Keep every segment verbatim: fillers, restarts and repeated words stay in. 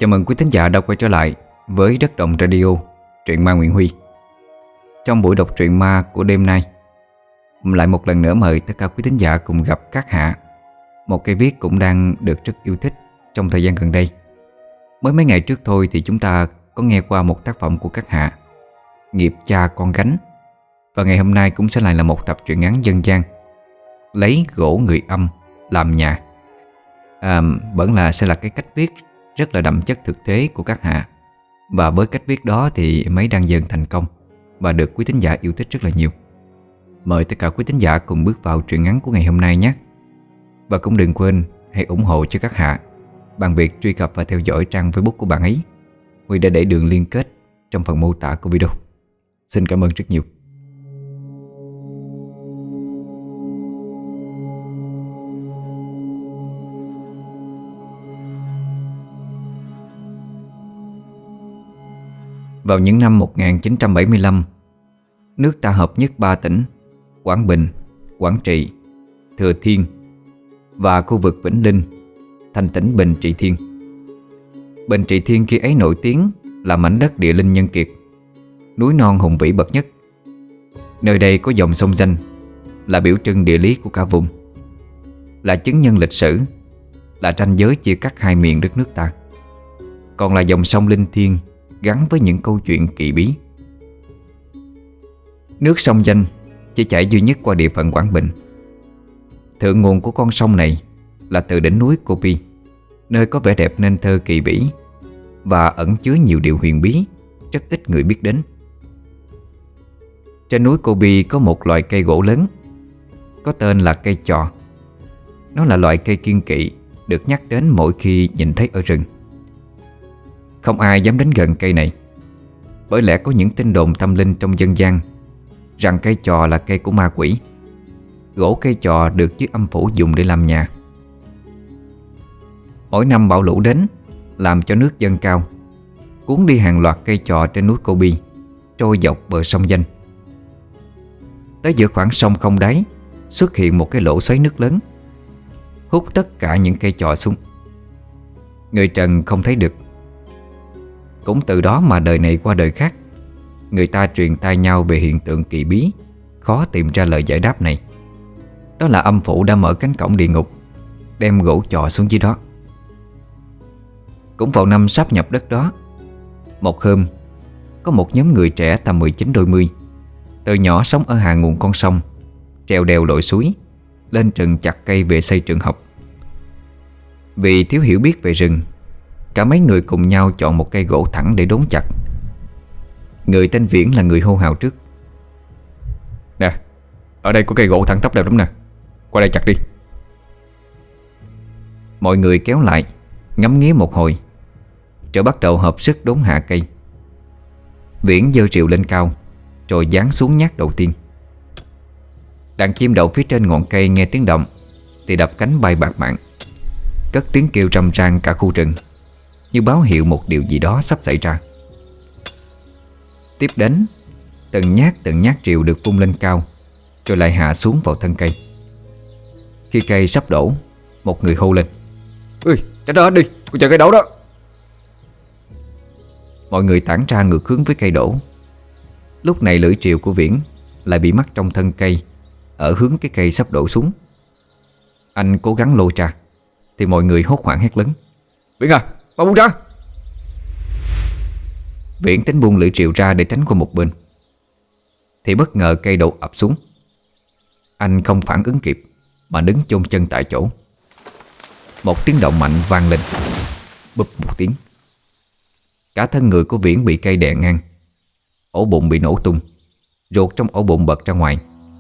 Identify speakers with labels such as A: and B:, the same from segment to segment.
A: Chào mừng quý thính giả đã quay trở lại với Đất Động Radio, truyện ma Nguyễn Huy. Trong buổi đọc truyện ma của đêm nay, lại một lần nữa mời tất cả quý thính giả cùng gặp Các Hạ, một cây viết cũng đang được rất yêu thích trong thời gian gần đây. Mới mấy ngày trước thôi thì chúng ta có nghe qua một tác phẩm của Các Hạ, Nghiệp Cha Con Gánh. Và ngày hôm nay cũng sẽ lại là một tập truyện ngắn dân gian, Lấy Gỗ Người Âm Làm Nhà. à, Vẫn là sẽ là cái cách viết rất là đậm chất thực tế của Các Hạ. Và với cách viết đó thì mấy đang dần thành công và được quý thính giả yêu thích rất là nhiều. Mời tất cả quý thính giả cùng bước vào truyện ngắn của ngày hôm nay nhé. Và cũng đừng quên hãy ủng hộ cho Các Hạ bằng việc truy cập và theo dõi trang Facebook của bạn ấy. Huy đã để đường liên kết trong phần mô tả của video. Xin cảm ơn rất nhiều. Vào những năm một nghìn chín trăm bảy mươi lăm, nước ta hợp nhất ba tỉnh Quảng Bình, Quảng Trị, Thừa Thiên và khu vực Vĩnh Linh thành tỉnh Bình Trị Thiên. Bình Trị Thiên khi ấy nổi tiếng là mảnh đất địa linh nhân kiệt, núi non hùng vĩ bậc nhất. Nơi đây có dòng sông danh là biểu trưng địa lý của cả vùng, là chứng nhân lịch sử, là ranh giới chia cắt hai miền đất nước ta. Còn là dòng sông linh thiêng gắn với những câu chuyện kỳ bí. Nước sông Danh chỉ chảy duy nhất qua địa phận Quảng Bình. Thượng nguồn của con sông này là từ đỉnh núi Cô Pi, nơi có vẻ đẹp nên thơ kỳ vĩ và ẩn chứa nhiều điều huyền bí rất ít người biết đến. Trên núi Cô Pi có một loại cây gỗ lớn, có tên là cây chò. Nó là loại cây kiêng kỵ, được nhắc đến mỗi khi nhìn thấy ở rừng. Không ai dám đến gần cây này, bởi lẽ có những tin đồn tâm linh trong dân gian rằng cây chò là cây của ma quỷ. Gỗ cây chò được dưới âm phủ dùng để làm nhà. Mỗi năm bão lũ đến làm cho nước dâng cao, cuốn đi hàng loạt cây chò trên núi Cô Pi, trôi dọc bờ sông Danh. Tới giữa khoảng sông không đáy xuất hiện một cái lỗ xoáy nước lớn, hút tất cả những cây chò xuống. Người trần không thấy được. Cũng từ đó mà đời này qua đời khác, người ta truyền tai nhau về hiện tượng kỳ bí, khó tìm ra lời giải đáp này. Đó là âm phủ đã mở cánh cổng địa ngục, đem gỗ chò xuống dưới đó. Cũng vào năm sáp nhập đất đó, một hôm, có một nhóm người trẻ tầm mười chín đôi mươi, từ nhỏ sống ở hạ nguồn con sông, trèo đèo lội suối, lên rừng chặt cây về xây trường học. Vì thiếu hiểu biết về rừng, cả mấy người cùng nhau chọn một cây gỗ thẳng để đốn chặt. Người tên Viễn là người hô hào trước: "Nè, ở đây có cây gỗ thẳng tắp đẹp lắm nè, qua đây chặt đi." Mọi người kéo lại, ngắm nghía một hồi, rồi bắt đầu hợp sức đốn hạ cây. Viễn giơ rìu lên cao, rồi giáng xuống nhát đầu tiên. Đàn chim đậu phía trên ngọn cây nghe tiếng động thì đập cánh bay bạt mạng, cất tiếng kêu râm ran cả khu rừng, như báo hiệu một điều gì đó sắp xảy ra. Tiếp đến, từng nhát từng nhát rìu được vung lên cao, rồi lại hạ xuống vào thân cây. Khi cây sắp đổ, một người hô lên: "Ui, tránh ra đi, cô chờ cây đổ đó." Mọi người tản ra ngược hướng với cây đổ. Lúc này lưỡi rìu của Viễn lại bị mắc trong thân cây, ở hướng cái cây sắp đổ xuống. Anh cố gắng lôi ra thì mọi người hốt hoảng hét lớn: "Viễn à, mau buông ra!" Viễn tính buông lưỡi rìu ra để tránh qua một bên, thì bất ngờ cây đổ ập xuống. Anh không phản ứng kịp mà đứng chôn chân tại chỗ. Một tiếng động mạnh vang lên, bụp một tiếng. Cả thân người của Viễn bị cây đè ngang, ổ bụng bị nổ tung, ruột trong ổ bụng bật ra ngoài.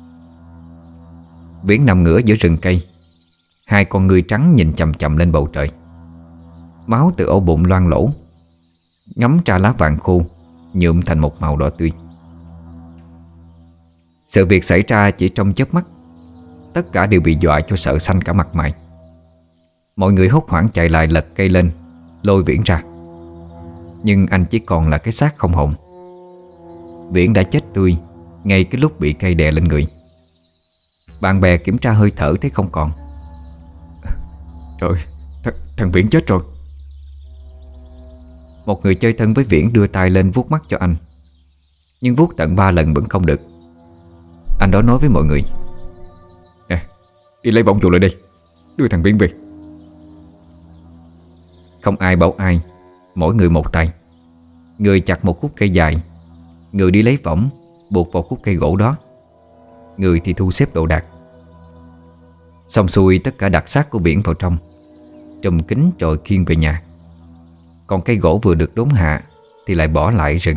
A: Viễn nằm ngửa giữa rừng cây, hai con ngươi trắng nhìn chằm chằm lên bầu trời. Máu từ ổ bụng loang lỗ, ngấm ra lá vàng khô, nhuộm thành một màu đỏ tươi. Sự việc xảy ra chỉ trong chớp mắt. Tất cả đều bị dọa cho sợ xanh cả mặt mày. Mọi người hốt hoảng chạy lại lật cây lên, lôi Viễn ra. Nhưng anh chỉ còn là cái xác không hồn. Viễn đã chết tươi ngay cái lúc bị cây đè lên người. Bạn bè kiểm tra hơi thở thấy không còn. Trời, th thằng Viễn chết rồi. Một người chơi thân với Viễn đưa tay lên vuốt mắt cho anh, nhưng vuốt tận ba lần vẫn không được. Anh đó nói với mọi người: "Nè, đi lấy võng dụ lại đây, đưa thằng Viễn về." Không ai bảo ai, mỗi người một tay. Người chặt một khúc cây dài, người đi lấy võng buộc vào khúc cây gỗ đó, người thì thu xếp đồ đạc. Xong xuôi tất cả đặt xác của Viễn vào trong, trùm kín rồi khiêng về nhà. Còn cây gỗ vừa được đốn hạ thì lại bỏ lại rừng.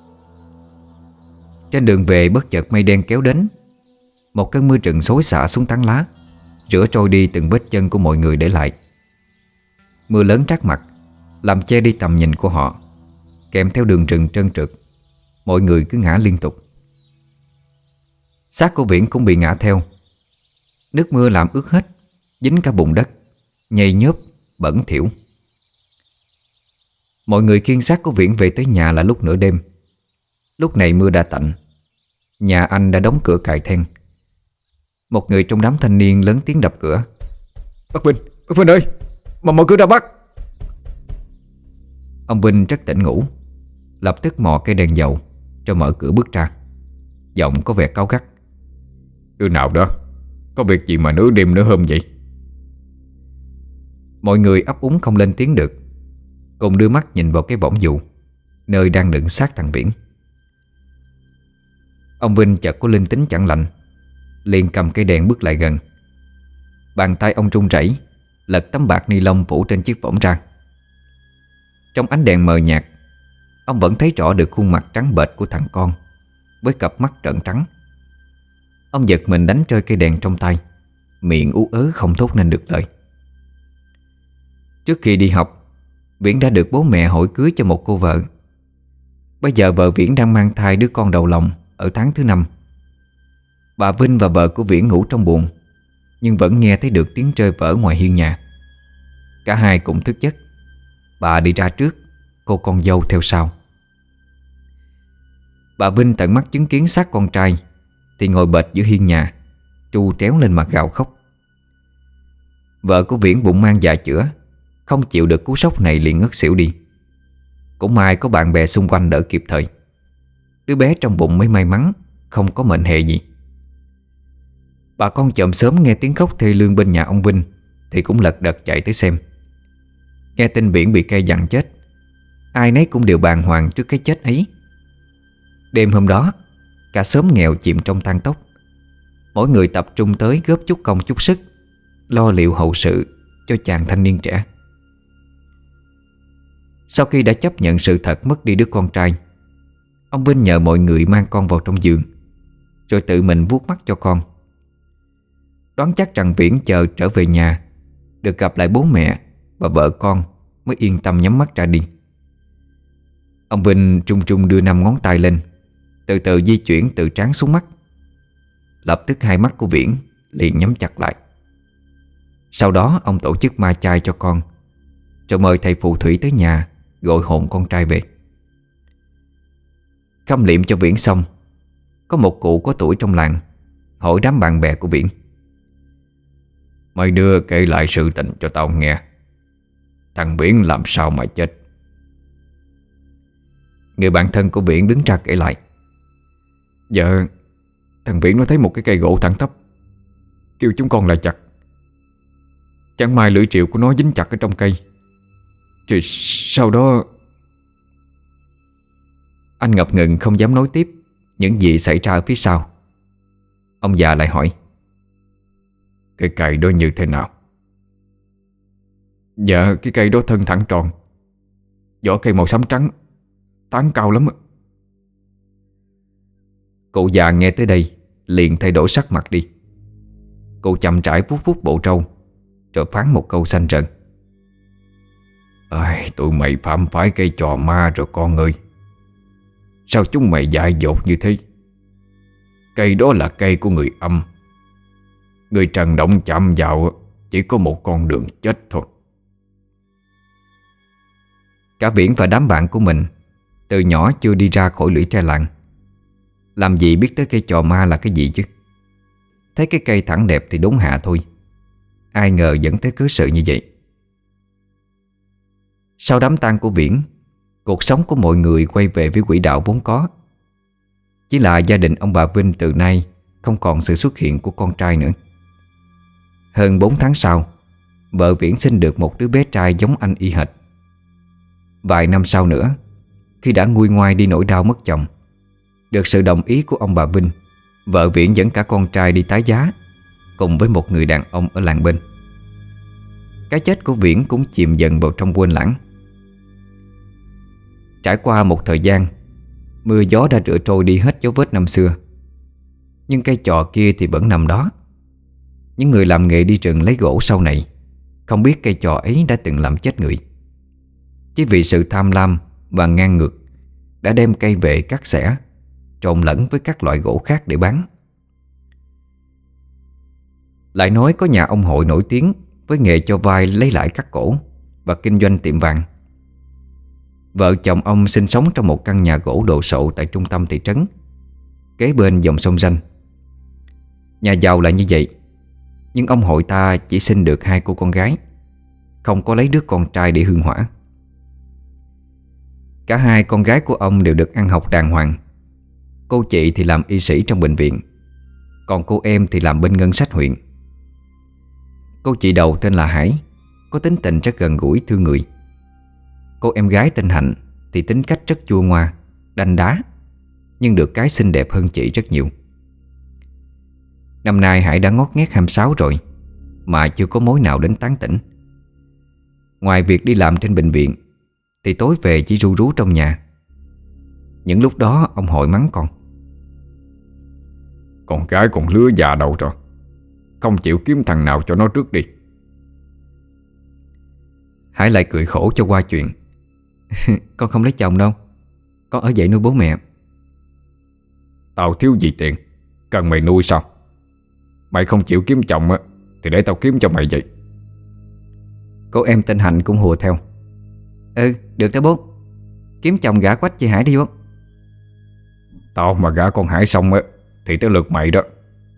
A: Trên đường về bất chợt mây đen kéo đến. Một cơn mưa rừng xối xả xuống tán lá, rửa trôi đi từng vết chân của mọi người để lại. Mưa lớn trát mặt, làm che đi tầm nhìn của họ. Kèm theo đường rừng trơn trượt, mọi người cứ ngã liên tục. Xác của Viễn cũng bị ngã theo. Nước mưa làm ướt hết, dính cả bùn đất, nhầy nhớp, bẩn thỉu. Mọi người khiêng xác của Viễn về tới nhà là lúc nửa đêm. Lúc này mưa đã tạnh, nhà anh đã đóng cửa cài then. Một người trong đám thanh niên lớn tiếng đập cửa: "Bác Vinh, bác Vinh ơi, mà mở cửa ra bác." Ông Vinh rất tỉnh ngủ, lập tức mò cây đèn dầu cho mở cửa bước ra. Giọng có vẻ cáu gắt: "Đứa nào đó, có việc gì mà nửa đêm nửa hôm vậy?" Mọi người ấp úng không lên tiếng được, cùng đưa mắt nhìn vào cái võng dụ nơi đang đựng xác thằng Viễn. Ông Vinh chợt có linh tính chẳng lành, liền cầm cây đèn bước lại gần. Bàn tay ông run rẩy lật tấm bạc ni lông phủ trên chiếc võng ra. Trong ánh đèn mờ nhạt, ông vẫn thấy rõ được khuôn mặt trắng bệch của thằng con với cặp mắt trợn trắng. Ông giật mình đánh rơi cây đèn trong tay, miệng ú ớ không thốt nên được lời. Trước khi đi học, Viễn đã được bố mẹ hỏi cưới cho một cô vợ. Bây giờ vợ Viễn đang mang thai đứa con đầu lòng ở tháng thứ năm. Bà Vinh và vợ của Viễn ngủ trong buồng, nhưng vẫn nghe thấy được tiếng rơi vỡ ngoài hiên nhà. Cả hai cùng thức giấc. Bà đi ra trước, cô con dâu theo sau. Bà Vinh tận mắt chứng kiến xác con trai thì ngồi bệt giữa hiên nhà, tru tréo lên mặt gào khóc. Vợ của Viễn bụng mang dạ chữa, không chịu được cú sốc này liền ngất xỉu đi. Cũng may có bạn bè xung quanh đỡ kịp thời. Đứa bé trong bụng mới may mắn không có mệnh hệ gì. Bà con chòm xóm nghe tiếng khóc thê lương bên nhà ông Vinh thì cũng lật đật chạy tới xem. Nghe tin Viễn bị cây giằng chết, ai nấy cũng đều bàng hoàng trước cái chết ấy. Đêm hôm đó, cả xóm nghèo chìm trong tang tóc. Mỗi người tập trung tới góp chút công chút sức, lo liệu hậu sự cho chàng thanh niên trẻ. Sau khi đã chấp nhận sự thật mất đi đứa con trai, ông Vinh nhờ mọi người mang con vào trong giường, rồi tự mình vuốt mắt cho con. Đoán chắc rằng Viễn chờ trở về nhà, được gặp lại bố mẹ và vợ con mới yên tâm nhắm mắt ra đi. Ông Vinh trung trung đưa năm ngón tay lên, từ từ di chuyển từ trán xuống mắt. Lập tức hai mắt của Viễn liền nhắm chặt lại. Sau đó ông tổ chức ma chay cho con, rồi mời thầy phù thủy tới nhà gọi hồn con trai về. Khâm liệm cho Viễn xong, có một cụ có tuổi trong làng hỏi đám bạn bè của Viễn: "Mấy đứa kể lại sự tình cho tao nghe. Thằng Viễn làm sao mà chết?" Người bạn thân của Viễn đứng ra kể lại: "Dạ, thằng Viễn nó thấy một cái cây gỗ thẳng tắp, kêu chúng con lại chặt. Chẳng may lưỡi triệu của nó dính chặt ở trong cây, thì sau đó..." Anh ngập ngừng không dám nói tiếp những gì xảy ra ở phía sau. Ông già lại hỏi: "Cái cây đó như thế nào?" "Dạ, cái cây đó thân thẳng tròn, vỏ cây màu xám trắng, tán cao lắm." Cụ già nghe tới đây liền thay đổi sắc mặt đi. Cụ chậm rãi vuốt vuốt bộ râu, rồi phán một câu xanh rợn: "Ai, tụi mày phạm phải cây trò ma rồi con ơi. Sao chúng mày dại dột như thế? Cây đó là cây của người âm. Người trần động chạm vào chỉ có một con đường chết thôi." Cả Viễn và đám bạn của mình từ nhỏ chưa đi ra khỏi lũy tre làng, làm gì biết tới cây trò ma là cái gì chứ. Thấy cái cây thẳng đẹp thì đốn hạ thôi, ai ngờ dẫn tới cớ sự như vậy. Sau đám tang của Viễn, Cuộc sống của mọi người quay về với quỹ đạo vốn có. Chỉ là gia đình ông bà Vinh từ nay không còn sự xuất hiện của con trai nữa. Hơn bốn tháng sau, vợ Viễn sinh được một đứa bé trai giống anh y hệt. Vài năm sau nữa, khi đã nguôi ngoai đi nỗi đau mất chồng, được sự đồng ý của ông bà Vinh, vợ Viễn dẫn cả con trai đi tái giá cùng với một người đàn ông ở làng bên. Cái chết của Viễn cũng chìm dần vào trong quên lãng. Trải qua một thời gian, mưa gió đã rửa trôi đi hết dấu vết năm xưa, nhưng cây chò kia thì vẫn nằm đó. Những người làm nghề đi rừng lấy gỗ sau này không biết cây chò ấy đã từng làm chết người. Chỉ vì sự tham lam và ngang ngược đã đem cây về cắt xẻ, trộn lẫn với các loại gỗ khác để bán. Lại nói có nhà ông Hội nổi tiếng với nghề cho vai lấy lại cắt cổ và kinh doanh tiệm vàng. Vợ chồng ông sinh sống trong một căn nhà gỗ đồ sộ tại trung tâm thị trấn, kế bên dòng sông Ranh. Nhà giàu là như vậy, nhưng ông Hội ta chỉ sinh được hai cô con gái, không có lấy đứa con trai để hương hỏa. Cả hai con gái của ông đều được ăn học đàng hoàng. Cô chị thì làm y sĩ trong bệnh viện, còn cô em thì làm bên ngân sách huyện. Cô chị đầu tên là Hải, có tính tình rất gần gũi thương người. Cô em gái tên Hạnh thì tính cách rất chua ngoa, đanh đá, nhưng được cái xinh đẹp hơn chị rất nhiều. Năm nay Hải đã ngót nghét hai mươi sáu rồi mà chưa có mối nào đến tán tỉnh. Ngoài việc đi làm trên bệnh viện thì tối về chỉ ru rú trong nhà. Những lúc đó ông Hội mắng con:
B: Con gái còn lứa già đầu rồi, không chịu kiếm thằng nào cho nó trước đi.
A: Hải lại cười khổ cho qua chuyện: Con không lấy chồng đâu, con ở vậy nuôi bố mẹ.
B: Tao thiếu gì tiền, cần mày nuôi sao? Mày không chịu kiếm chồng á thì để tao kiếm cho mày vậy.
A: Cô em tên Hạnh cũng hùa theo: Ừ, được đó bố, kiếm chồng gả quách chị Hải đi bố.
B: Tao mà gả con Hải xong á thì tới lượt mày đó.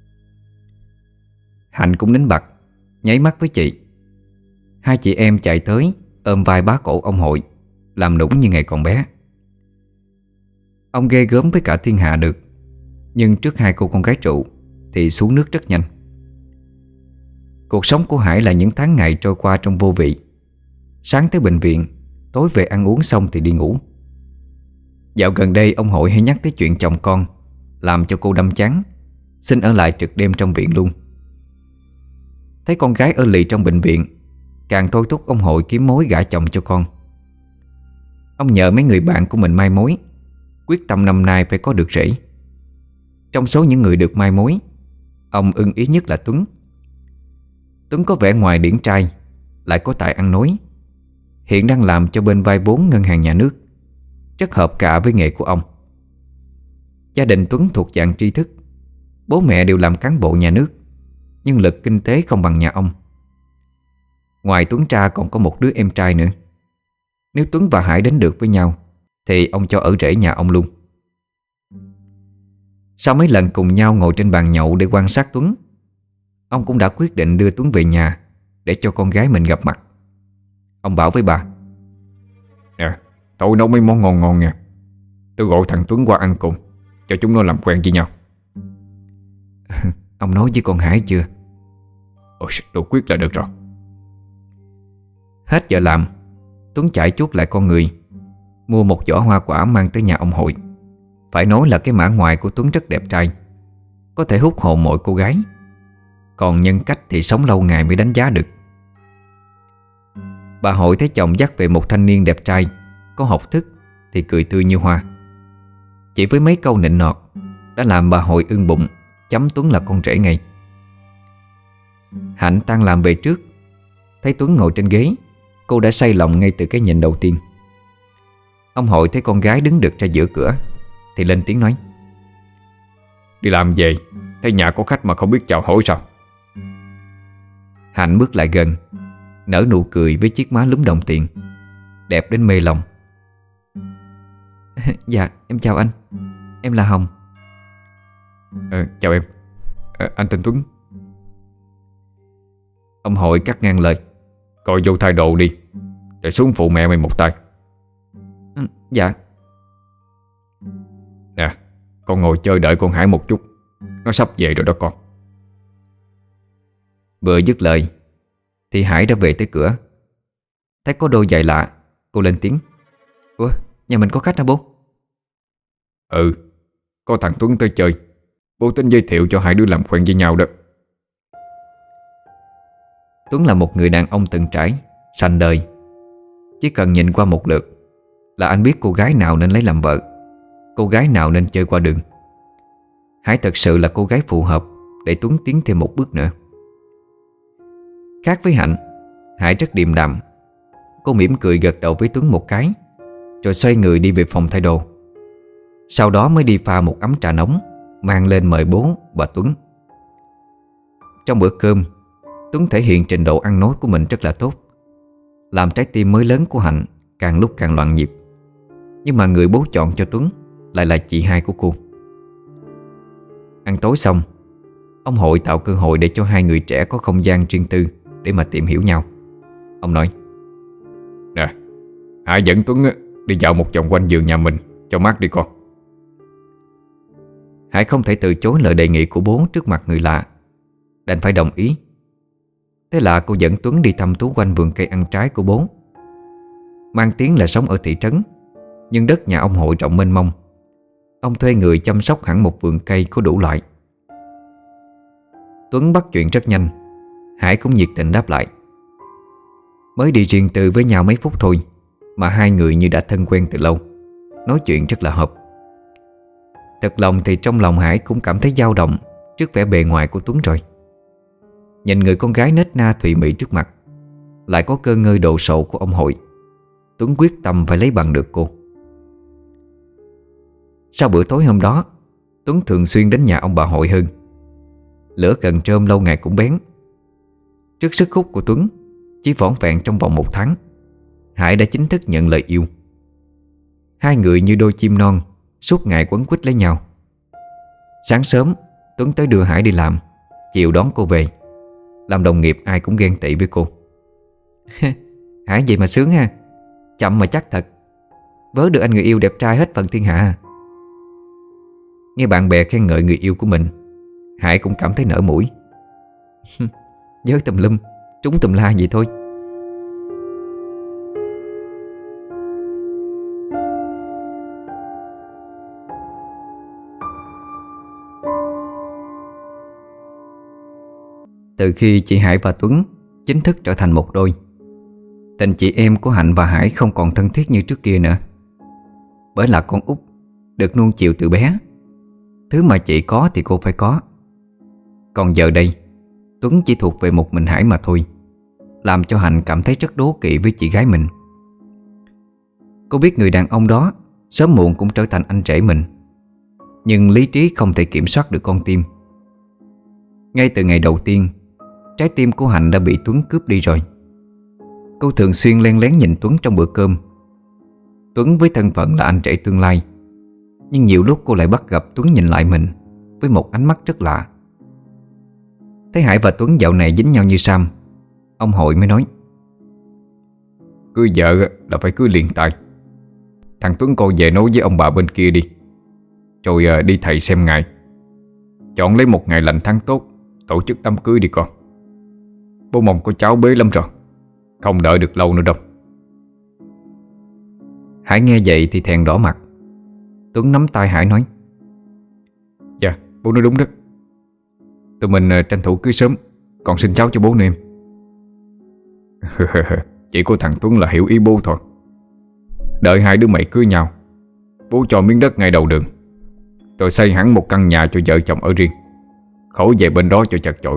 A: Hạnh cũng nín bặt, nháy mắt với chị. Hai chị em chạy tới ôm vai bá cổ ông Hội, làm nũng như ngày còn bé. Ông ghê gớm với cả thiên hạ được, nhưng trước hai cô con gái trụ thì xuống nước rất nhanh. Cuộc sống của Hải là những tháng ngày trôi qua trong vô vị. Sáng tới bệnh viện, tối về ăn uống xong thì đi ngủ. Dạo gần đây ông Hội hay nhắc tới chuyện chồng con, làm cho cô đâm chán, xin ở lại trực đêm trong viện luôn. Thấy con gái ở lì trong bệnh viện, càng thôi thúc ông Hội kiếm mối gả chồng cho con. Ông nhờ mấy người bạn của mình mai mối, quyết tâm năm nay phải có được rể. Trong số những người được mai mối, ông ưng ý nhất là Tuấn. Tuấn có vẻ ngoài điển trai, lại có tài ăn nói, hiện đang làm cho bên vay vốn ngân hàng nhà nước, rất hợp cả với nghề của ông. Gia đình Tuấn thuộc dạng tri thức, bố mẹ đều làm cán bộ nhà nước, nhưng lực kinh tế không bằng nhà ông. Ngoài Tuấn ra còn có một đứa em trai nữa. Nếu Tuấn và Hải đến được với nhau thì ông cho ở rể nhà ông luôn. Sau mấy lần cùng nhau ngồi trên bàn nhậu để quan sát Tuấn, ông cũng đã quyết định đưa Tuấn về nhà để cho con gái mình gặp mặt. Ông bảo với bà:
B: Nè, tôi nấu mấy món ngon ngon nha. Tôi gọi thằng Tuấn qua ăn cùng, cho chúng nó làm quen với nhau.
A: Ông nói với con Hải chưa?
B: Ôi, tôi quyết là được rồi.
A: Hết giờ làm, Tuấn chạy chuốt lại con người, mua một giỏ hoa quả mang tới nhà ông Hội. Phải nói là cái mã ngoài của Tuấn rất đẹp trai, có thể hút hồn mọi cô gái. Còn nhân cách thì sống lâu ngày mới đánh giá được. Bà Hội thấy chồng dắt về một thanh niên đẹp trai, có học thức thì cười tươi như hoa. Chỉ với mấy câu nịnh nọt đã làm bà Hội ưng bụng, chấm Tuấn là con rể ngay. Hạnh tan làm về trước, thấy Tuấn ngồi trên ghế, cô đã say lòng ngay từ cái nhìn đầu tiên. Ông Hội thấy con gái đứng được ra giữa cửa thì lên tiếng nói:
B: Đi làm về, thấy nhà có khách mà không biết chào hỏi sao?
A: Hạnh bước lại gần, nở nụ cười với chiếc má lúm đồng tiền, đẹp đến mê lòng. Dạ, em chào anh, em là Hồng.
B: ờ, Chào em, ờ, anh tên Tuấn.
A: Ông Hội cắt ngang lời:
B: Coi vô thay đồ đi, để xuống phụ mẹ mày một tay.
A: Ừ, dạ.
B: Nè, con ngồi chơi đợi con Hải một chút. Nó sắp về rồi đó con.
A: Vừa dứt lời thì Hải đã về tới cửa. Thấy có đôi giày lạ, cô lên tiếng: Ủa, nhà mình có khách hả bố?
B: Ừ, có thằng Tuấn tới chơi. Bố tính giới thiệu cho hai đứa làm quen với nhau đó.
A: Tuấn là một người đàn ông từng trải, sành đời. Chỉ cần nhìn qua một lượt là anh biết cô gái nào nên lấy làm vợ, cô gái nào nên chơi qua đường. Hải thật sự là cô gái phù hợp để Tuấn tiến thêm một bước nữa. Khác với Hạnh, Hải rất điềm đạm. Cô mỉm cười gật đầu với Tuấn một cái, rồi xoay người đi về phòng thay đồ. Sau đó mới đi pha một ấm trà nóng, mang lên mời bố và Tuấn. Trong bữa cơm, Tuấn thể hiện trình độ ăn nói của mình rất là tốt, làm trái tim mới lớn của Hạnh càng lúc càng loạn nhịp. Nhưng mà người bố chọn cho Tuấn lại là chị hai của cô. Ăn tối xong, ông Hội tạo cơ hội để cho hai người trẻ có không gian riêng tư để mà tìm hiểu nhau. Ông nói:
B: Nè, Hải dẫn Tuấn đi dạo một vòng quanh vườn nhà mình cho mát đi con.
A: Hải không thể từ chối lời đề nghị của bố trước mặt người lạ, đành phải đồng ý. Thế là cô dẫn Tuấn đi thăm thú quanh vườn cây ăn trái của bố. Mang tiếng là sống ở thị trấn, nhưng đất nhà ông Hội rộng mênh mông. Ông thuê người chăm sóc hẳn một vườn cây có đủ loại. Tuấn bắt chuyện rất nhanh, Hải cũng nhiệt tình đáp lại. Mới đi riêng tư với nhau mấy phút thôi mà hai người như đã thân quen từ lâu, nói chuyện rất là hợp. Thật lòng thì trong lòng Hải cũng cảm thấy dao động trước vẻ bề ngoài của Tuấn rồi. Nhìn người con gái nết na thùy mị trước mặt, lại có cơ ngơi đồ sộ của ông Hội, Tuấn quyết tâm phải lấy bằng được cô. Sau bữa tối hôm đó, Tuấn thường xuyên đến nhà ông bà Hội hơn. Lửa cần trơm lâu ngày cũng bén. Trước sức hút của Tuấn, chỉ vỏn vẹn trong vòng một tháng, Hải đã chính thức nhận lời yêu. Hai người như đôi chim non, suốt ngày quấn quýt lấy nhau. Sáng sớm, Tuấn tới đưa Hải đi làm, chiều đón cô về. Làm đồng nghiệp ai cũng ghen tị với cô. Hải vậy mà sướng ha, chậm mà chắc thật, vớ được anh người yêu đẹp trai hết phần thiên hạ. Nghe bạn bè khen ngợi người yêu của mình, Hải cũng cảm thấy nở mũi. Vớ tùm lum, trúng tùm la vậy thôi. Từ khi chị Hải và Tuấn chính thức trở thành một đôi, tình chị em của Hạnh và Hải không còn thân thiết như trước kia nữa. Bởi là con út, được nuông chiều từ bé. Thứ mà chị có thì cô phải có. Còn giờ đây, Tuấn chỉ thuộc về một mình Hải mà thôi, làm cho Hạnh cảm thấy rất đố kỵ với chị gái mình. Cô biết người đàn ông đó sớm muộn cũng trở thành anh rể mình, nhưng lý trí không thể kiểm soát được con tim. Ngay từ ngày đầu tiên, trái tim của Hạnh đã bị Tuấn cướp đi rồi. Cô thường xuyên len lén nhìn Tuấn trong bữa cơm. Tuấn với thân phận là anh rể tương lai, nhưng nhiều lúc cô lại bắt gặp Tuấn nhìn lại mình với một ánh mắt rất lạ. Thấy Hải và Tuấn dạo này dính nhau như sam, ông Hội mới nói:
B: Cưới vợ là phải cưới liền tay. Thằng Tuấn con về nói với ông bà bên kia đi, rồi đi thầy xem ngày, chọn lấy một ngày lành tháng tốt tổ chức đám cưới đi con. Bố mong có cháu bế lắm rồi, không đợi được lâu nữa đâu.
A: Hải nghe vậy thì thẹn đỏ mặt. Tuấn nắm tay Hải nói:
B: Dạ, bố nói đúng đó. Tụi mình tranh thủ cưới sớm, còn sinh cháu cho bố nữa em. Chỉ có thằng Tuấn là hiểu ý bố thôi. Đợi hai đứa mày cưới nhau, bố cho miếng đất ngay đầu đường, rồi xây hẳn một căn nhà cho vợ chồng ở riêng, khỏi về bên đó cho chật chội.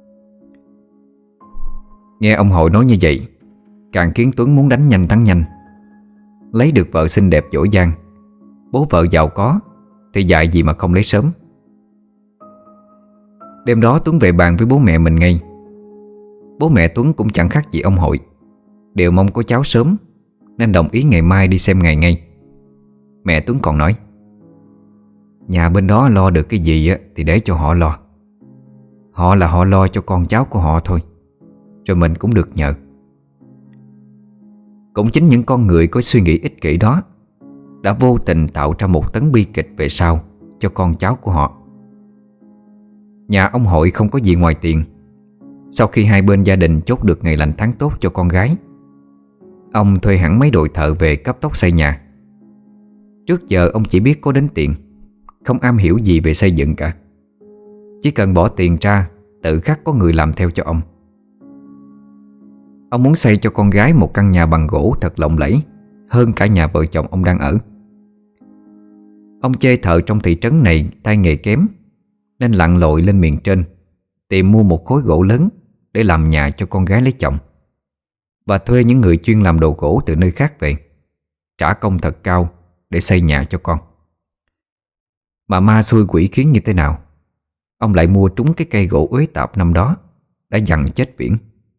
A: Nghe ông Hội nói như vậy, càng khiến Tuấn muốn đánh nhanh thắng nhanh. Lấy được vợ xinh đẹp giỏi giang, bố vợ giàu có, thì dại gì mà không lấy sớm. Đêm đó Tuấn về bàn với bố mẹ mình ngay. Bố mẹ Tuấn cũng chẳng khác gì ông Hội, đều mong có cháu sớm, nên đồng ý ngày mai đi xem ngày ngay. Mẹ Tuấn còn nói: Nhà bên đó lo được cái gì á thì để cho họ lo. Họ là họ lo cho con cháu của họ thôi, rồi mình cũng được nhờ. Cũng chính những con người có suy nghĩ ích kỷ đó đã vô tình tạo ra một tấn bi kịch về sau cho con cháu của họ. Nhà ông Hội không có gì ngoài tiền. Sau khi hai bên gia đình chốt được ngày lành tháng tốt cho con gái, ông thuê hẳn mấy đội thợ về cấp tốc xây nhà. Trước giờ ông chỉ biết có đến tiền, không am hiểu gì về xây dựng cả. Chỉ cần bỏ tiền ra, tự khắc có người làm theo cho ông. Ông muốn xây cho con gái một căn nhà bằng gỗ thật lộng lẫy hơn cả nhà vợ chồng ông đang ở. Ông chê thợ trong thị trấn này tay nghề kém, nên lặn lội lên miền trên tìm mua một khối gỗ lớn để làm nhà cho con gái lấy chồng, và thuê những người chuyên làm đồ gỗ từ nơi khác về, trả công thật cao để xây nhà cho con. Mà ma xui quỷ khiến như thế nào, ông lại mua trúng cái cây gỗ uế tạp năm đó đã dằn chết Viễn.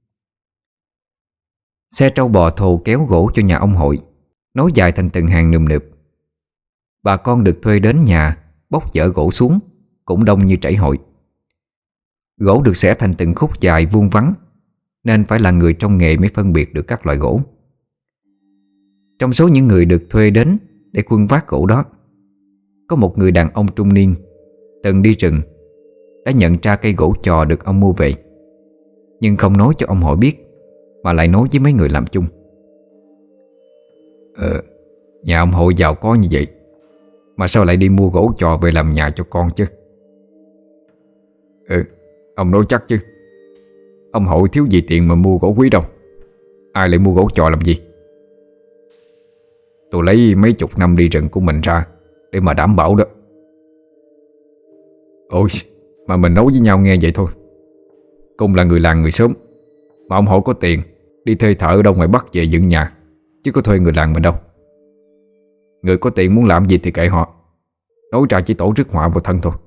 A: Xe trâu bò thồ kéo gỗ cho nhà ông Hội, nối dài thành từng hàng nườm nượp. Bà con được thuê đến nhà bốc dỡ gỗ xuống cũng đông như trảy hội. Gỗ được xẻ thành từng khúc dài vuông vắn, nên phải là người trong nghề mới phân biệt được các loại gỗ. Trong số những người được thuê đến để khuân vác gỗ đó, có một người đàn ông trung niên từng đi rừng, đã nhận ra cây gỗ chò được ông mua về, nhưng không nói cho ông Hội biết, mà lại nói với mấy người làm chung. Ờ, nhà ông Hội giàu có như vậy, mà sao lại đi mua gỗ chò về làm nhà cho con chứ? Ừ, ông nói chắc chứ. Ông Hội thiếu gì tiền mà mua gỗ quý đâu. Ai lại mua gỗ chò làm gì? Tôi lấy mấy chục năm đi rừng của mình ra để mà đảm bảo đó. Ôi, mà mình nói với nhau nghe vậy thôi. Cùng là người làng người xóm, mà ông Hội có tiền đi thuê thợ ở đâu ngoài Bắc về dựng nhà, chứ có thuê người làng mình đâu. Người có tiền muốn làm gì thì kệ họ, nói ra chỉ tổ rước họa vào thân thôi.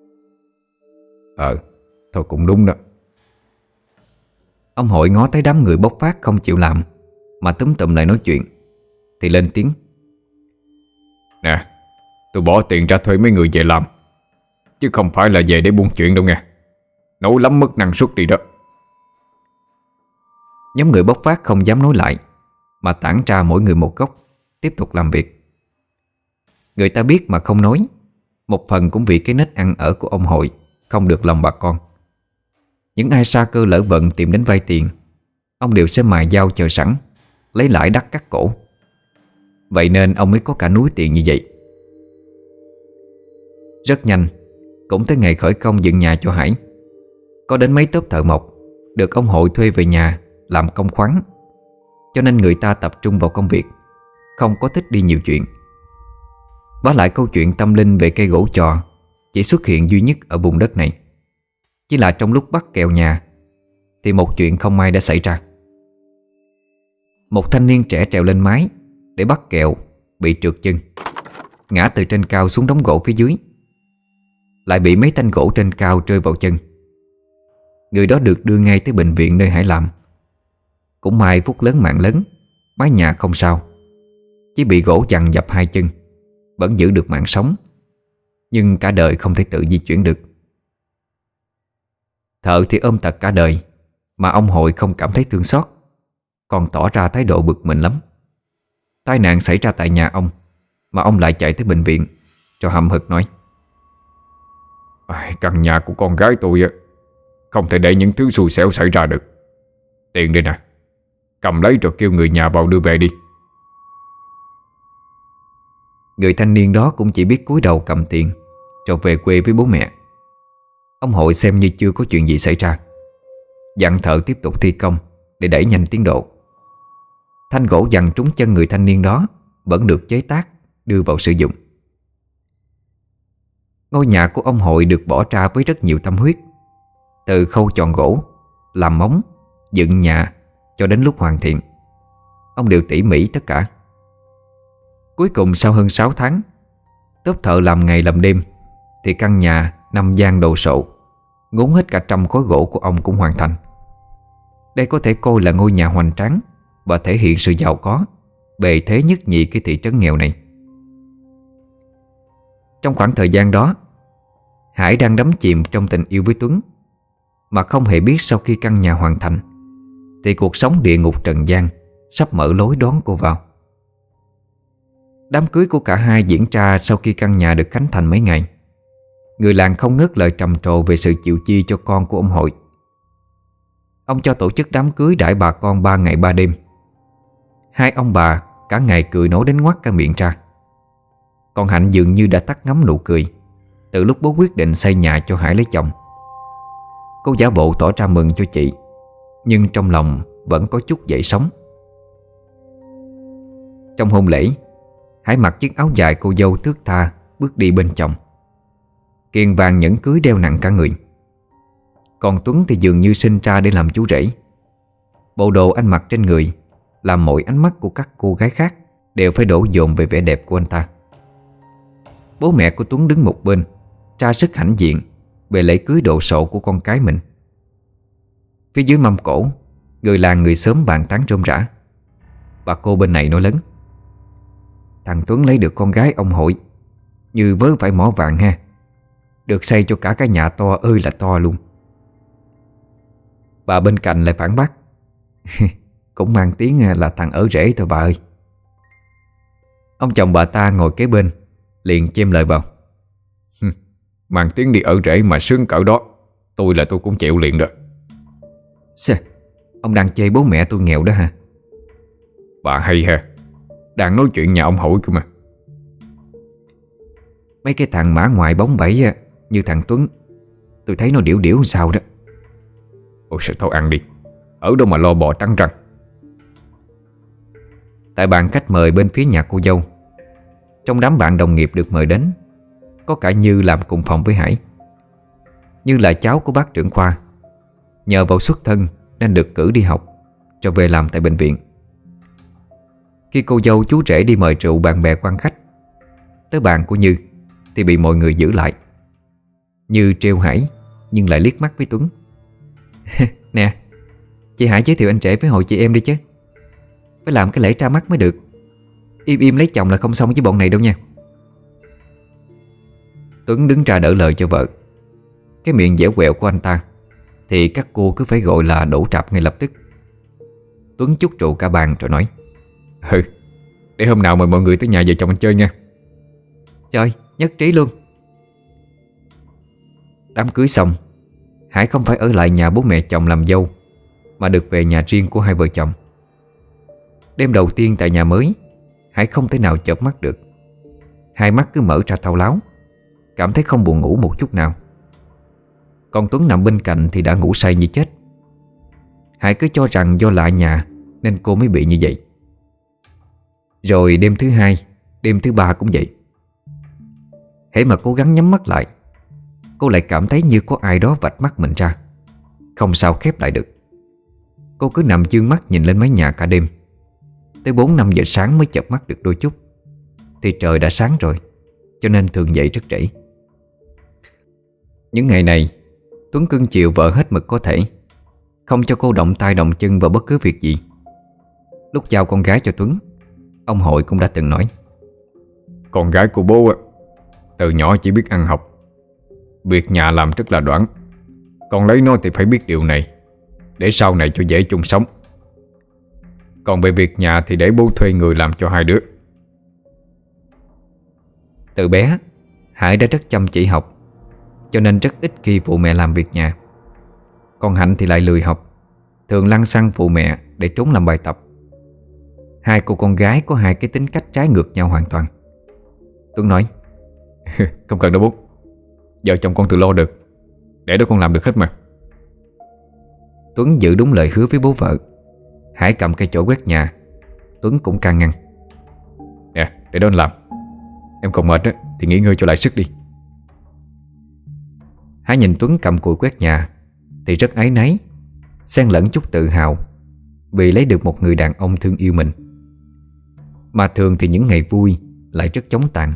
A: Ờ, thôi cũng đúng đó. Ông Hội ngó thấy đám người bốc phát không chịu làm, mà túm tụm lại nói chuyện, thì lên tiếng. Nè, tôi bỏ tiền ra thuê mấy người về làm, chứ không phải là về để buôn chuyện đâu nghe. Nói lắm mất năng suất đi đó. Nhóm người bốc phát không dám nói lại, mà tản ra mỗi người một góc, tiếp tục làm việc. Người ta biết mà không nói, một phần cũng vì cái nết ăn ở của ông Hội không được lòng bà con. Những ai sa cơ lỡ vận tìm đến vay tiền, ông đều sẽ mài dao chờ sẵn, lấy lãi đắt cắt cổ. Vậy nên ông mới có cả núi tiền như vậy. Rất nhanh, cũng tới ngày khởi công dựng nhà cho Hải. Có đến mấy tốp thợ mộc được ông Hội thuê về nhà làm công khoán, cho nên người ta tập trung vào công việc, không có thích đi nhiều chuyện. Vả lại câu chuyện tâm linh về cây gỗ chò chỉ xuất hiện duy nhất ở vùng đất này. Chỉ là trong lúc bắt kèo nhà thì một chuyện không may đã xảy ra. Một thanh niên trẻ trèo lên mái để bắt kèo bị trượt chân, ngã từ trên cao xuống đống gỗ phía dưới, lại bị mấy thanh gỗ trên cao rơi vào chân. Người đó được đưa ngay tới bệnh viện nơi Hải làm. Cũng may phúc lớn mạng lớn, mái nhà không sao, chỉ bị gỗ dằn dập hai chân, vẫn giữ được mạng sống, nhưng cả đời không thể tự di chuyển được. Thợ thì ôm tật cả đời, mà ông Hội không cảm thấy thương xót, còn tỏ ra thái độ bực mình lắm. Tai nạn xảy ra tại nhà ông, mà ông lại chạy tới bệnh viện, cho hậm hực nói: Căn nhà của con gái tôi không thể để những thứ xui xẻo xảy ra được. Tiền đây nè, cầm lấy rồi kêu người nhà vào đưa về đi. Người thanh niên đó cũng chỉ biết cúi đầu cầm tiền rồi về quê với bố mẹ. Ông Hội xem như chưa có chuyện gì xảy ra, dặn thợ tiếp tục thi công để đẩy nhanh tiến độ. Thanh gỗ dằn trúng chân người thanh niên đó vẫn được chế tác, đưa vào sử dụng. Ngôi nhà của ông Hội được bỏ ra với rất nhiều tâm huyết, từ khâu chọn gỗ, làm móng, dựng nhà cho đến lúc hoàn thiện. Ông đều tỉ mỉ tất cả. Cuối cùng sau hơn sáu tháng, tốp thợ làm ngày làm đêm, thì căn nhà năm gian đồ sộ, ngốn hết cả trăm khối gỗ của ông cũng hoàn thành. Đây có thể coi là ngôi nhà hoành tráng và thể hiện sự giàu có, bề thế nhất nhì cái thị trấn nghèo này. Trong khoảng thời gian đó, Hải đang đắm chìm trong tình yêu với Tuấn, mà không hề biết sau khi căn nhà hoàn thành thì cuộc sống địa ngục trần gian sắp mở lối đón cô vào. Đám cưới của cả hai diễn ra sau khi căn nhà được khánh thành mấy ngày. Người làng không ngớt lời trầm trồ về sự chịu chi cho con của ông Hội. Ông cho tổ chức đám cưới đãi bà con ba ngày ba đêm. Hai ông bà cả ngày cười nói đến ngoác cả miệng ra. Còn Hạnh dường như đã tắt ngấm nụ cười từ lúc bố quyết định xây nhà cho Hải lấy chồng. Cô giả bộ tỏ ra mừng cho chị, nhưng trong lòng vẫn có chút dậy sóng. Trong hôn lễ, Hải mặc chiếc áo dài cô dâu thướt tha bước đi bên chồng. Kiền vàng nhẫn cưới đeo nặng cả người. Còn Tuấn thì dường như sinh ra để làm chú rể. Bộ đồ anh mặc trên người làm mọi ánh mắt của các cô gái khác đều phải đổ dồn về vẻ đẹp của anh ta. Bố mẹ của Tuấn đứng một bên, ra sức hãnh diện về lễ cưới đồ sộ của con cái mình. Phía dưới mâm cỗ, người làng người xóm bàn tán rôm rã. Bà cô bên này nói lớn: "Thằng Tuấn lấy được con gái ông Hội như vớ vải mỏ vàng ha. Được xây cho cả cái nhà to ơi là to luôn." Bà bên cạnh lại phản bác: "Cũng mang tiếng là thằng ở rể thôi bà ơi." Ông chồng bà ta ngồi kế bên liền chêm lời vào:
B: "Mang tiếng đi ở rể mà sướng cỡ đó, tôi là tôi cũng chịu liền rồi."
A: "Xê, ông đang chê bố mẹ tôi nghèo đó hả?"
B: "Bà hay ha, đang nói chuyện nhà ông Hội cơ mà."
A: "Mấy cái thằng mã ngoài bóng bẩy như thằng Tuấn, tôi thấy nó điểu điểu sao đó."
B: "Ôi sao thôi ăn đi, ở đâu mà lo bò trắng răng."
A: Tại bàn khách mời bên phía nhà cô dâu, trong đám bạn đồng nghiệp được mời đến, có cả Như làm cùng phòng với Hải. Như là cháu của bác trưởng khoa, nhờ vào xuất thân nên được cử đi học, cho về làm tại bệnh viện. Khi cô dâu chú rể đi mời rượu bạn bè quan khách, tới bàn của Như thì bị mọi người giữ lại. Như trêu Hải nhưng lại liếc mắt với Tuấn: "Nè, chị Hải giới thiệu anh rể với hội chị em đi chứ. Phải làm cái lễ ra mắt mới được. Im im lấy chồng là không xong với bọn này đâu nha." Tuấn đứng ra đỡ lời cho vợ. Cái miệng dẻo quẹo của anh ta thì các cô cứ phải gọi là đổ trạp ngay lập tức. Tuấn chúc rượu cả bàn rồi nói:
B: "Ừ, để hôm nào mời mọi người tới nhà vợ chồng anh chơi nha."
A: "Trời, nhất trí luôn." Đám cưới xong, Hải không phải ở lại nhà bố mẹ chồng làm dâu, mà được về nhà riêng của hai vợ chồng. Đêm đầu tiên tại nhà mới, Hải không thể nào chợp mắt được. Hai mắt cứ mở ra thao láo, cảm thấy không buồn ngủ một chút nào. Còn Tuấn nằm bên cạnh thì đã ngủ say như chết. Hải cứ cho rằng do lạ nhà nên cô mới bị như vậy. Rồi đêm thứ hai, đêm thứ ba cũng vậy. Hễ mà cố gắng nhắm mắt lại, cô lại cảm thấy như có ai đó vạch mắt mình ra, không sao khép lại được. Cô cứ nằm chương mắt nhìn lên mái nhà cả đêm. Tới bốn năm giờ sáng mới chợp mắt được đôi chút thì trời đã sáng rồi, cho nên thường dậy rất trễ. Những ngày này, Tuấn cưng chiều vợ hết mực có thể, không cho cô động tay động chân vào bất cứ việc gì. Lúc giao con gái cho Tuấn, ông Hội cũng đã từng nói:
B: "Con gái của bố từ nhỏ chỉ biết ăn học, việc nhà làm rất là đoản. Con lấy nó thì phải biết điều này, để sau này cho dễ chung sống. Còn về việc nhà thì để bố thuê người làm cho hai đứa."
A: Từ bé, Hải đã rất chăm chỉ học, cho nên rất ít khi phụ mẹ làm việc nhà. Còn Hạnh thì lại lười học, thường lăng xăng phụ mẹ để trốn làm bài tập. Hai cô con gái có hai cái tính cách trái ngược nhau hoàn toàn. Tuấn nói:
B: "Không cần đâu bố, vợ chồng con tự lo được, để đó con làm được hết mà."
A: Tuấn giữ đúng lời hứa với bố vợ. Hải cầm cây chổi quét nhà, Tuấn cũng can ngăn:
B: "Nè, để đó anh làm. Em còn mệt á, thì nghỉ ngơi cho lại sức đi."
A: Hải nhìn Tuấn cầm cùi quét nhà thì rất áy náy, xen lẫn chút tự hào vì lấy được một người đàn ông thương yêu mình. Mà thường thì những ngày vui lại rất chóng tàn.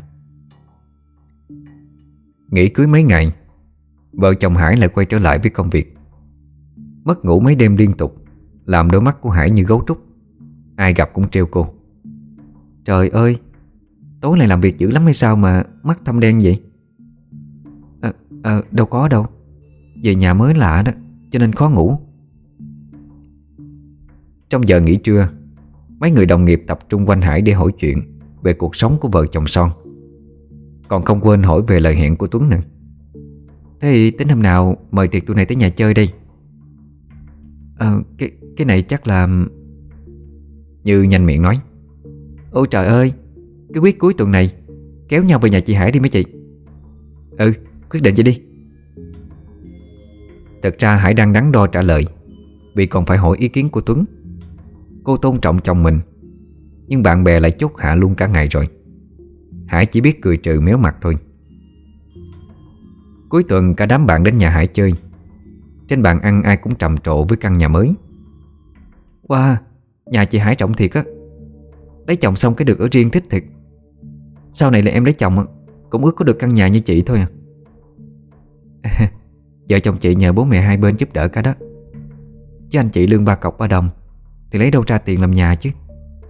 A: Nghỉ cưới mấy ngày, vợ chồng Hải lại quay trở lại với công việc. Mất ngủ mấy đêm liên tục làm đôi mắt của Hải như gấu trúc. Ai gặp cũng trêu cô: "Trời ơi, tối nay làm việc dữ lắm hay sao mà mắt thâm đen vậy?" À, à, đâu có đâu, về nhà mới lạ đó, cho nên khó ngủ." Trong giờ nghỉ trưa, mấy người đồng nghiệp tập trung quanh Hải để hỏi chuyện. về cuộc sống của vợ chồng Son. Còn không quên hỏi về lời hẹn của Tuấn nữa. Thế thì tính hôm nào mời tiệc tụi này tới nhà chơi đây? Ờ, cái, cái này chắc là... Như nhanh miệng nói. Ôi trời ơi, cái quyết cuối tuần này kéo nhau về nhà chị Hải đi mấy chị. Ừ, quyết định vậy đi. Thật ra Hải đang đắn đo trả lời, vì còn phải hỏi ý kiến của Tuấn. Cô tôn trọng chồng mình, nhưng bạn bè lại chốt hạ luôn cả ngày rồi. Hải chỉ biết cười trừ méo mặt thôi. Cuối tuần cả đám bạn đến nhà Hải chơi. Trên bàn ăn ai cũng trầm trồ với căn nhà mới. Wow, nhà chị Hải trọng thiệt á. Lấy chồng xong cái được ở riêng thích thiệt. Sau này là em lấy chồng cũng ước có được căn nhà như chị thôi à. Vợ chồng chị nhờ bố mẹ hai bên giúp đỡ cả đó. Chứ anh chị lương ba cọc ba đồng thì lấy đâu ra tiền làm nhà chứ.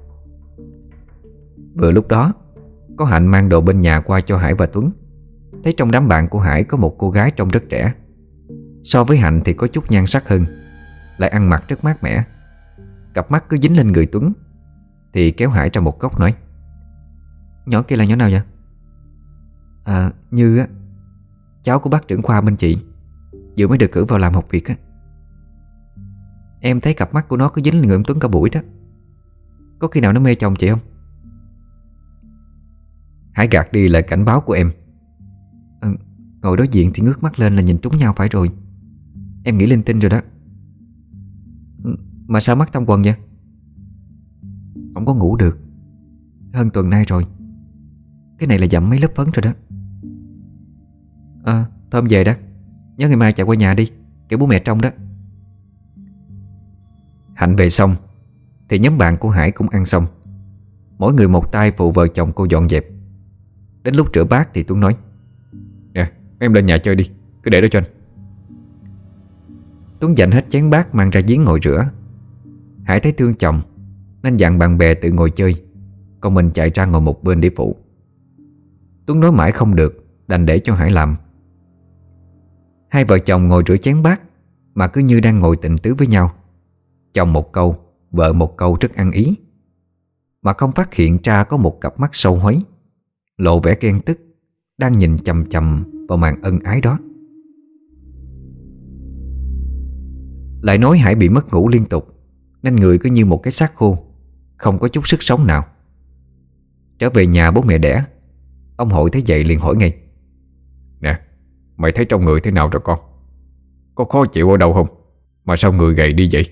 A: Vừa lúc đó có Hạnh mang đồ bên nhà qua cho Hải và Tuấn. Thấy trong đám bạn của Hải có một cô gái trông rất trẻ. So với Hạnh thì có chút nhan sắc hơn, lại ăn mặc rất mát mẻ. Cặp mắt cứ dính lên người Tuấn thì kéo Hải ra một góc nói: Nhỏ kia là nhỏ nào vậy? À, Như á, cháu của bác trưởng khoa bên chị, vừa mới được cử vào làm học việc á. Em thấy cặp mắt của nó cứ dính lên người ông Tuấn cả buổi đó. Có khi nào nó mê chồng chị không? Hải gạt đi lời cảnh báo của em. Ừ, ngồi đối diện thì ngước mắt lên là nhìn trúng nhau phải rồi. Em nghĩ linh tinh rồi đó. Ừ, mà sao mắt thâm quầng vậy? Không có ngủ được hơn tuần nay rồi. Cái này là dặm mấy lớp phấn rồi đó. À, thôi em về đó. Nhớ ngày mai chạy qua nhà đi, kiểu bố mẹ trông đó. Hạnh về xong thì nhóm bạn của Hải cũng ăn xong. Mỗi người một tay phụ vợ chồng cô dọn dẹp. Đến lúc rửa bát thì Tuấn nói: Nè, em lên nhà chơi đi, cứ để đó cho anh. Tuấn dành hết chén bát mang ra giếng ngồi rửa. Hải thấy thương chồng nên dặn bạn bè tự ngồi chơi, còn mình chạy ra ngồi một bên để phụ. Tuấn nói mãi không được, đành để cho Hải làm. Hai vợ chồng ngồi rửa chén bát mà cứ như đang ngồi tình tứ với nhau. Chồng một câu, vợ một câu rất ăn ý, mà không phát hiện ra có một cặp mắt sâu hoáy, lộ vẻ ghen tức, đang nhìn chằm chằm vào màn ân ái đó. Lại nói Hải bị mất ngủ liên tục, nên người cứ như một cái xác khô, không có chút sức sống nào. Trở về nhà bố mẹ đẻ, ông Hội thấy vậy liền hỏi ngay: Nè, mày thấy trong người thế nào rồi con? Có khó chịu ở đâu không? Mà sao người gầy đi vậy?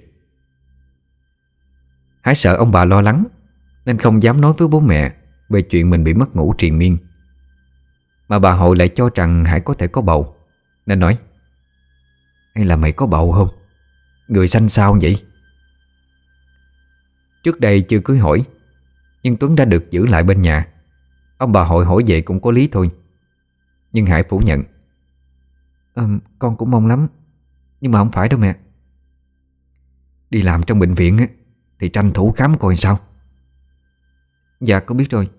A: Hải sợ ông bà lo lắng nên không dám nói với bố mẹ về chuyện mình bị mất ngủ triền miên. Mà bà Hội lại cho rằng Hải có thể có bầu, nên nói: Hay là mày có bầu không? Người xanh xao vậy? Trước đây chưa cưới hỏi, nhưng Tuấn đã được giữ lại bên nhà. Ông bà Hội hỏi vậy cũng có lý thôi. Nhưng Hải phủ nhận: à, Con cũng mong lắm, nhưng mà không phải đâu mẹ. Đi làm trong bệnh viện á, thì tranh thủ khám coi sao. Dạ con biết rồi.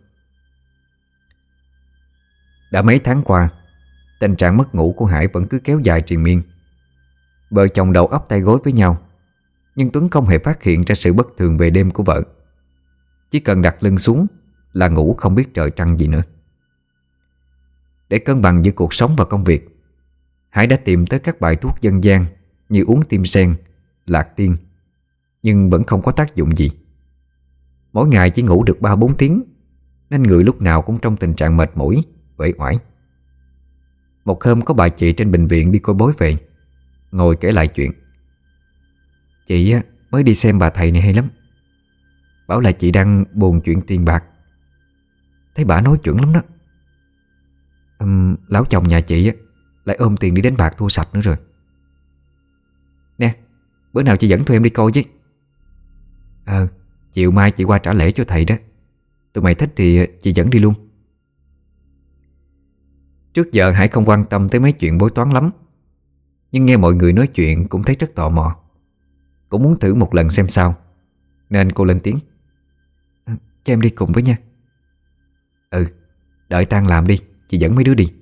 A: Đã mấy tháng qua, tình trạng mất ngủ của Hải vẫn cứ kéo dài triền miên. Vợ chồng đầu ấp tay gối với nhau, nhưng Tuấn không hề phát hiện ra sự bất thường về đêm của vợ. Chỉ cần đặt lưng xuống là ngủ không biết trời trăng gì nữa. Để cân bằng giữa cuộc sống và công việc, Hải đã tìm tới các bài thuốc dân gian như uống tim sen, lạc tiên, nhưng vẫn không có tác dụng gì. Mỗi ngày chỉ ngủ được ba bốn tiếng, nên người lúc nào cũng trong tình trạng mệt mỏi, uể oải. Một hôm có bà chị trên bệnh viện đi coi bói về, ngồi kể lại chuyện: Chị mới đi xem bà thầy này hay lắm. Bảo là chị đang buồn chuyện tiền bạc. Thấy bà nói chuẩn lắm đó. uhm, Lão chồng nhà chị lại ôm tiền đi đánh bạc thua sạch nữa rồi. Nè, bữa nào chị dẫn tụi em đi coi chứ. Ờ, chiều mai chị qua trả lễ cho thầy đó. Tụi mày thích thì chị dẫn đi luôn. Trước giờ Hải không quan tâm tới mấy chuyện bói toán lắm, nhưng nghe mọi người nói chuyện cũng thấy rất tò mò, cũng muốn thử một lần xem sao, nên cô lên tiếng: à, Cho em đi cùng với nha. Ừ, đợi tan làm đi, chị dẫn mấy đứa đi.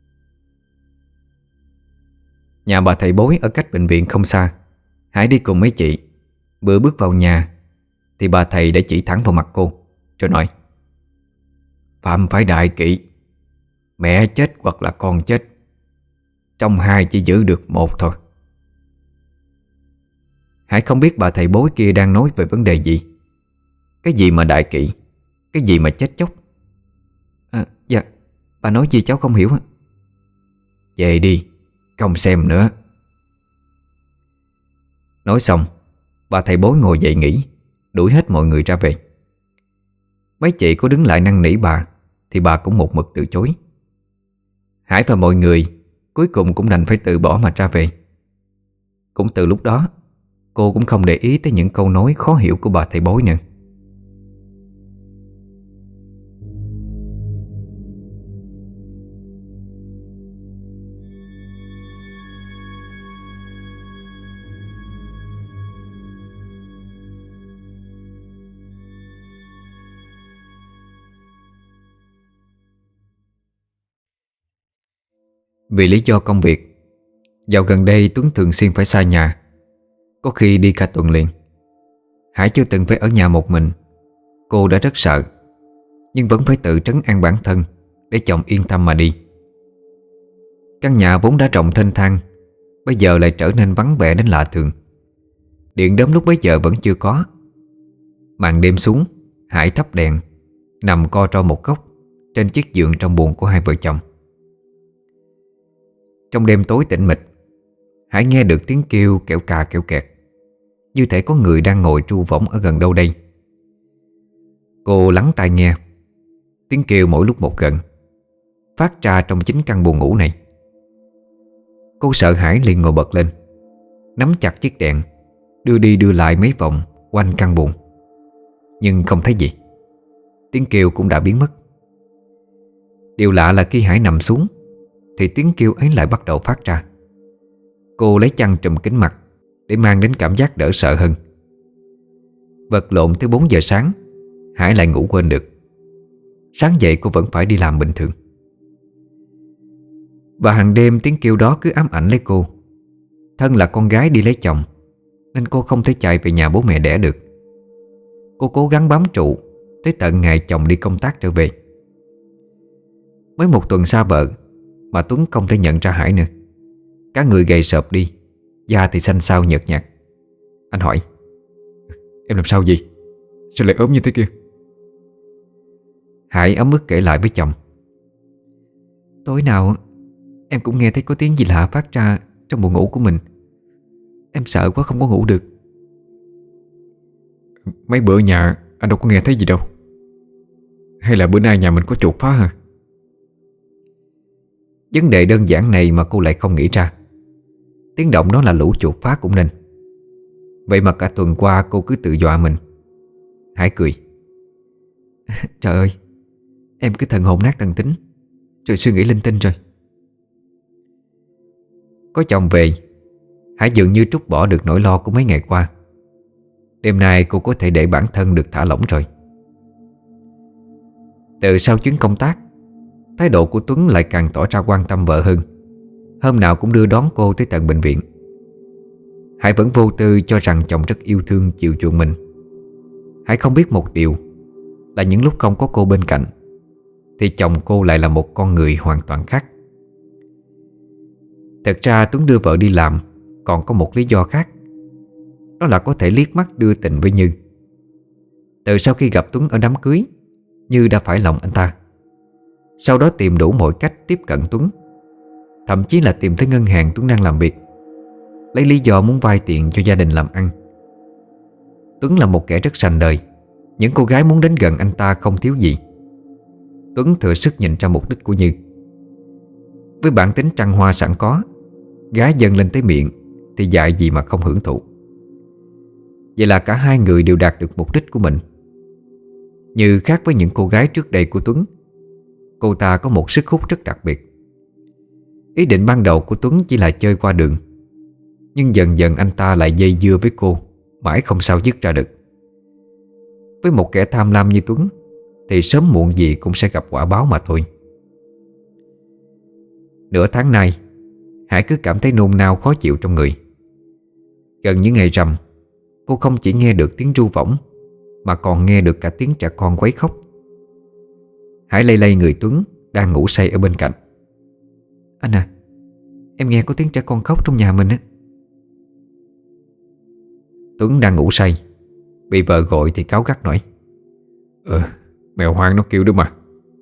A: Nhà bà thầy bói ở cách bệnh viện không xa. Hải đi cùng mấy chị. Vừa bước vào nhà thì bà thầy đã chỉ thẳng vào mặt cô, rồi nói: Phạm phải đại kỵ. Mẹ chết hoặc là con chết, trong hai chỉ giữ được một thôi. Hải không biết bà thầy bói kia đang nói về vấn đề gì. Cái gì mà đại kỵ, cái gì mà chết chóc. À, dạ, bà nói gì cháu không hiểu. Về đi, không xem nữa. Nói xong, bà thầy bói ngồi dậy nghỉ, đuổi hết mọi người ra về. Mấy chị có đứng lại năn nỉ bà thì bà cũng một mực từ chối. Hải và mọi người cuối cùng cũng đành phải từ bỏ mà ra về. Cũng từ lúc đó, cô cũng không để ý tới những câu nói khó hiểu của bà thầy bói nữa. Vì lý do công việc, dạo gần đây Tuấn thường xuyên phải xa nhà, có khi đi cả tuần liền. Hải chưa từng phải ở nhà một mình. Cô đã rất sợ, nhưng vẫn phải tự trấn an bản thân để chồng yên tâm mà đi. Căn nhà vốn đã rộng thênh thang, bây giờ lại trở nên vắng vẻ đến lạ thường. Điện đóm lúc bấy giờ vẫn chưa có. Màn đêm xuống, Hải thắp đèn, nằm co ro một góc trên chiếc giường trong buồng của hai vợ chồng. Trong đêm tối tĩnh mịch, Hải nghe được tiếng kêu kẹo cà kẹo kẹt, như thể có người đang ngồi tru võng ở gần đâu đây. Cô lắng tai nghe. Tiếng kêu mỗi lúc một gần, phát ra trong chính căn buồng ngủ này. Cô sợ hãi liền ngồi bật lên, nắm chặt chiếc đèn, đưa đi đưa lại mấy vòng quanh căn buồng. Nhưng không thấy gì. Tiếng kêu cũng đã biến mất. Điều lạ là khi Hải nằm xuống thì tiếng kêu ấy lại bắt đầu phát ra. Cô lấy chăn trùm kín mặt để mang đến cảm giác đỡ sợ hơn. Vật lộn tới bốn giờ sáng, Hải lại ngủ quên được. Sáng dậy cô vẫn phải đi làm bình thường. Và hàng đêm tiếng kêu đó cứ ám ảnh lấy cô. Thân là con gái đi lấy chồng, nên cô không thể chạy về nhà bố mẹ đẻ được. Cô cố gắng bám trụ tới tận ngày chồng đi công tác trở về. Mới một tuần xa vợ mà Tuấn không thể nhận ra Hải nữa. Cả người gầy sợp đi, da thì xanh xao nhợt nhạt. Anh hỏi: "Em làm sao vậy? Sao lại ốm như thế kia?" Hải ấm ức kể lại với chồng: "Tối nào em cũng nghe thấy có tiếng gì lạ phát ra trong buồng ngủ của mình. Em sợ quá không có ngủ được."
B: "Mấy bữa nhà anh đâu có nghe thấy gì đâu. Hay là bữa nay nhà mình có chuột phá hả?"
A: Vấn đề đơn giản này mà cô lại không nghĩ ra. Tiếng động đó là lũ chuột phá cũng nên. Vậy mà cả tuần qua cô cứ tự dọa mình. Hải cười: "Trời ơi, em cứ thần hồn nát thần tính, rồi suy nghĩ linh tinh rồi." Có chồng về, Hải dường như trút bỏ được nỗi lo của mấy ngày qua. Đêm nay cô có thể để bản thân được thả lỏng rồi. Từ sau chuyến công tác, thái độ của Tuấn lại càng tỏ ra quan tâm vợ hơn. Hôm nào cũng đưa đón cô tới tận bệnh viện. Hải vẫn vô tư cho rằng chồng rất yêu thương chiều chuộng mình. Hải không biết một điều là những lúc không có cô bên cạnh thì chồng cô lại là một con người hoàn toàn khác. Thật ra Tuấn đưa vợ đi làm còn có một lý do khác. Đó là có thể liếc mắt đưa tình với Như. Từ sau khi gặp Tuấn ở đám cưới, Như đã phải lòng anh ta. Sau đó tìm đủ mọi cách tiếp cận Tuấn, thậm chí là tìm tới ngân hàng Tuấn đang làm việc, lấy lý do muốn vay tiền cho gia đình làm ăn. Tuấn là một kẻ rất sành đời. Những cô gái muốn đến gần anh ta không thiếu gì. Tuấn thừa sức nhìn ra mục đích của Như. Với bản tính trăng hoa sẵn có, gái dâng lên tới miệng thì dại gì mà không hưởng thụ. Vậy là cả hai người đều đạt được mục đích của mình. Như khác với những cô gái trước đây của Tuấn, cô ta có một sức hút rất đặc biệt. Ý định ban đầu của Tuấn chỉ là chơi qua đường, nhưng dần dần anh ta lại dây dưa với cô, mãi không sao dứt ra được. Với một kẻ tham lam như Tuấn thì sớm muộn gì cũng sẽ gặp quả báo mà thôi. Nửa tháng nay, Hải cứ cảm thấy nôn nao khó chịu trong người. Gần những ngày rằm, cô không chỉ nghe được tiếng ru võng mà còn nghe được cả tiếng trẻ con quấy khóc. Hải lay lay người Tuấn đang ngủ say ở bên cạnh. Anh à, em nghe có tiếng trẻ con khóc trong nhà mình á. Tuấn đang ngủ say, bị vợ gọi thì cáu gắt nói:
B: Ờ, mèo hoang nó kêu đó mà.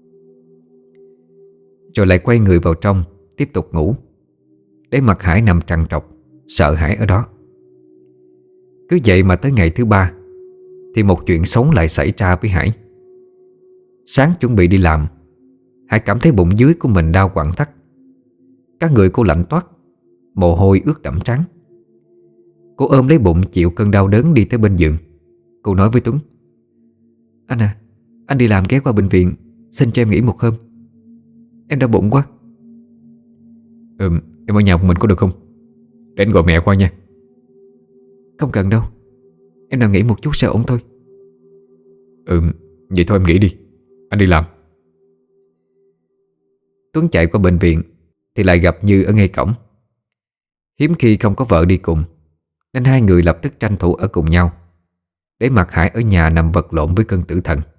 A: Rồi lại quay người vào trong, tiếp tục ngủ, để mặc Hải nằm trằn trọc, sợ hãi ở đó. Cứ vậy mà tới ngày thứ ba thì một chuyện xấu lại xảy ra với Hải. Sáng chuẩn bị đi làm, Hải cảm thấy bụng dưới của mình đau quặn thắt. Các người cô lạnh toát, mồ hôi ướt đẫm trán. Cô ôm lấy bụng chịu cơn đau đớn đi tới bên giường. Cô nói với Tuấn: Anh à, anh đi làm ghé qua bệnh viện, xin cho em nghỉ một hôm. Em đau bụng quá.
B: Ừ, em ở nhà một mình có được không? Để anh gọi mẹ qua nha.
A: Không cần đâu, em đang nghỉ một chút sẽ ổn thôi.
B: Ừ, vậy thôi em nghỉ đi, anh đi làm.
A: Tuấn chạy qua bệnh viện thì lại gặp Như ở ngay cổng. Hiếm khi không có vợ đi cùng, nên hai người lập tức tranh thủ ở cùng nhau, để mặc Hải ở nhà nằm vật lộn với cơn tử thần.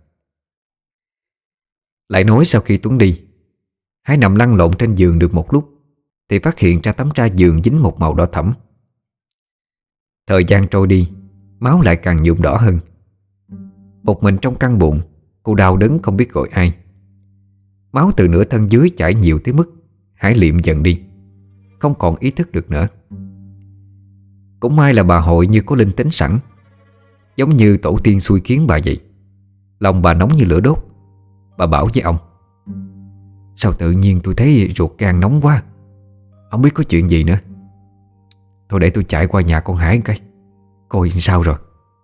A: Lại nói sau khi Tuấn đi, Hải nằm lăn lộn trên giường được một lúc thì phát hiện ra tấm tra giường dính một màu đỏ thẫm. Thời gian trôi đi, máu lại càng nhuộm đỏ hơn. Một mình trong căn buồng, cô đau đớn không biết gọi ai. Máu từ nửa thân dưới chảy nhiều tới mức Hải liệm dần đi, không còn ý thức được nữa. Cũng may là bà Hội như có linh tính sẵn, giống như tổ tiên xui khiến bà vậy. Lòng bà nóng như lửa đốt. Bà bảo với ông: Sao tự nhiên tôi thấy ruột gan nóng quá, không biết có chuyện gì nữa. Thôi để tôi chạy qua nhà con Hải cái coi sao rồi.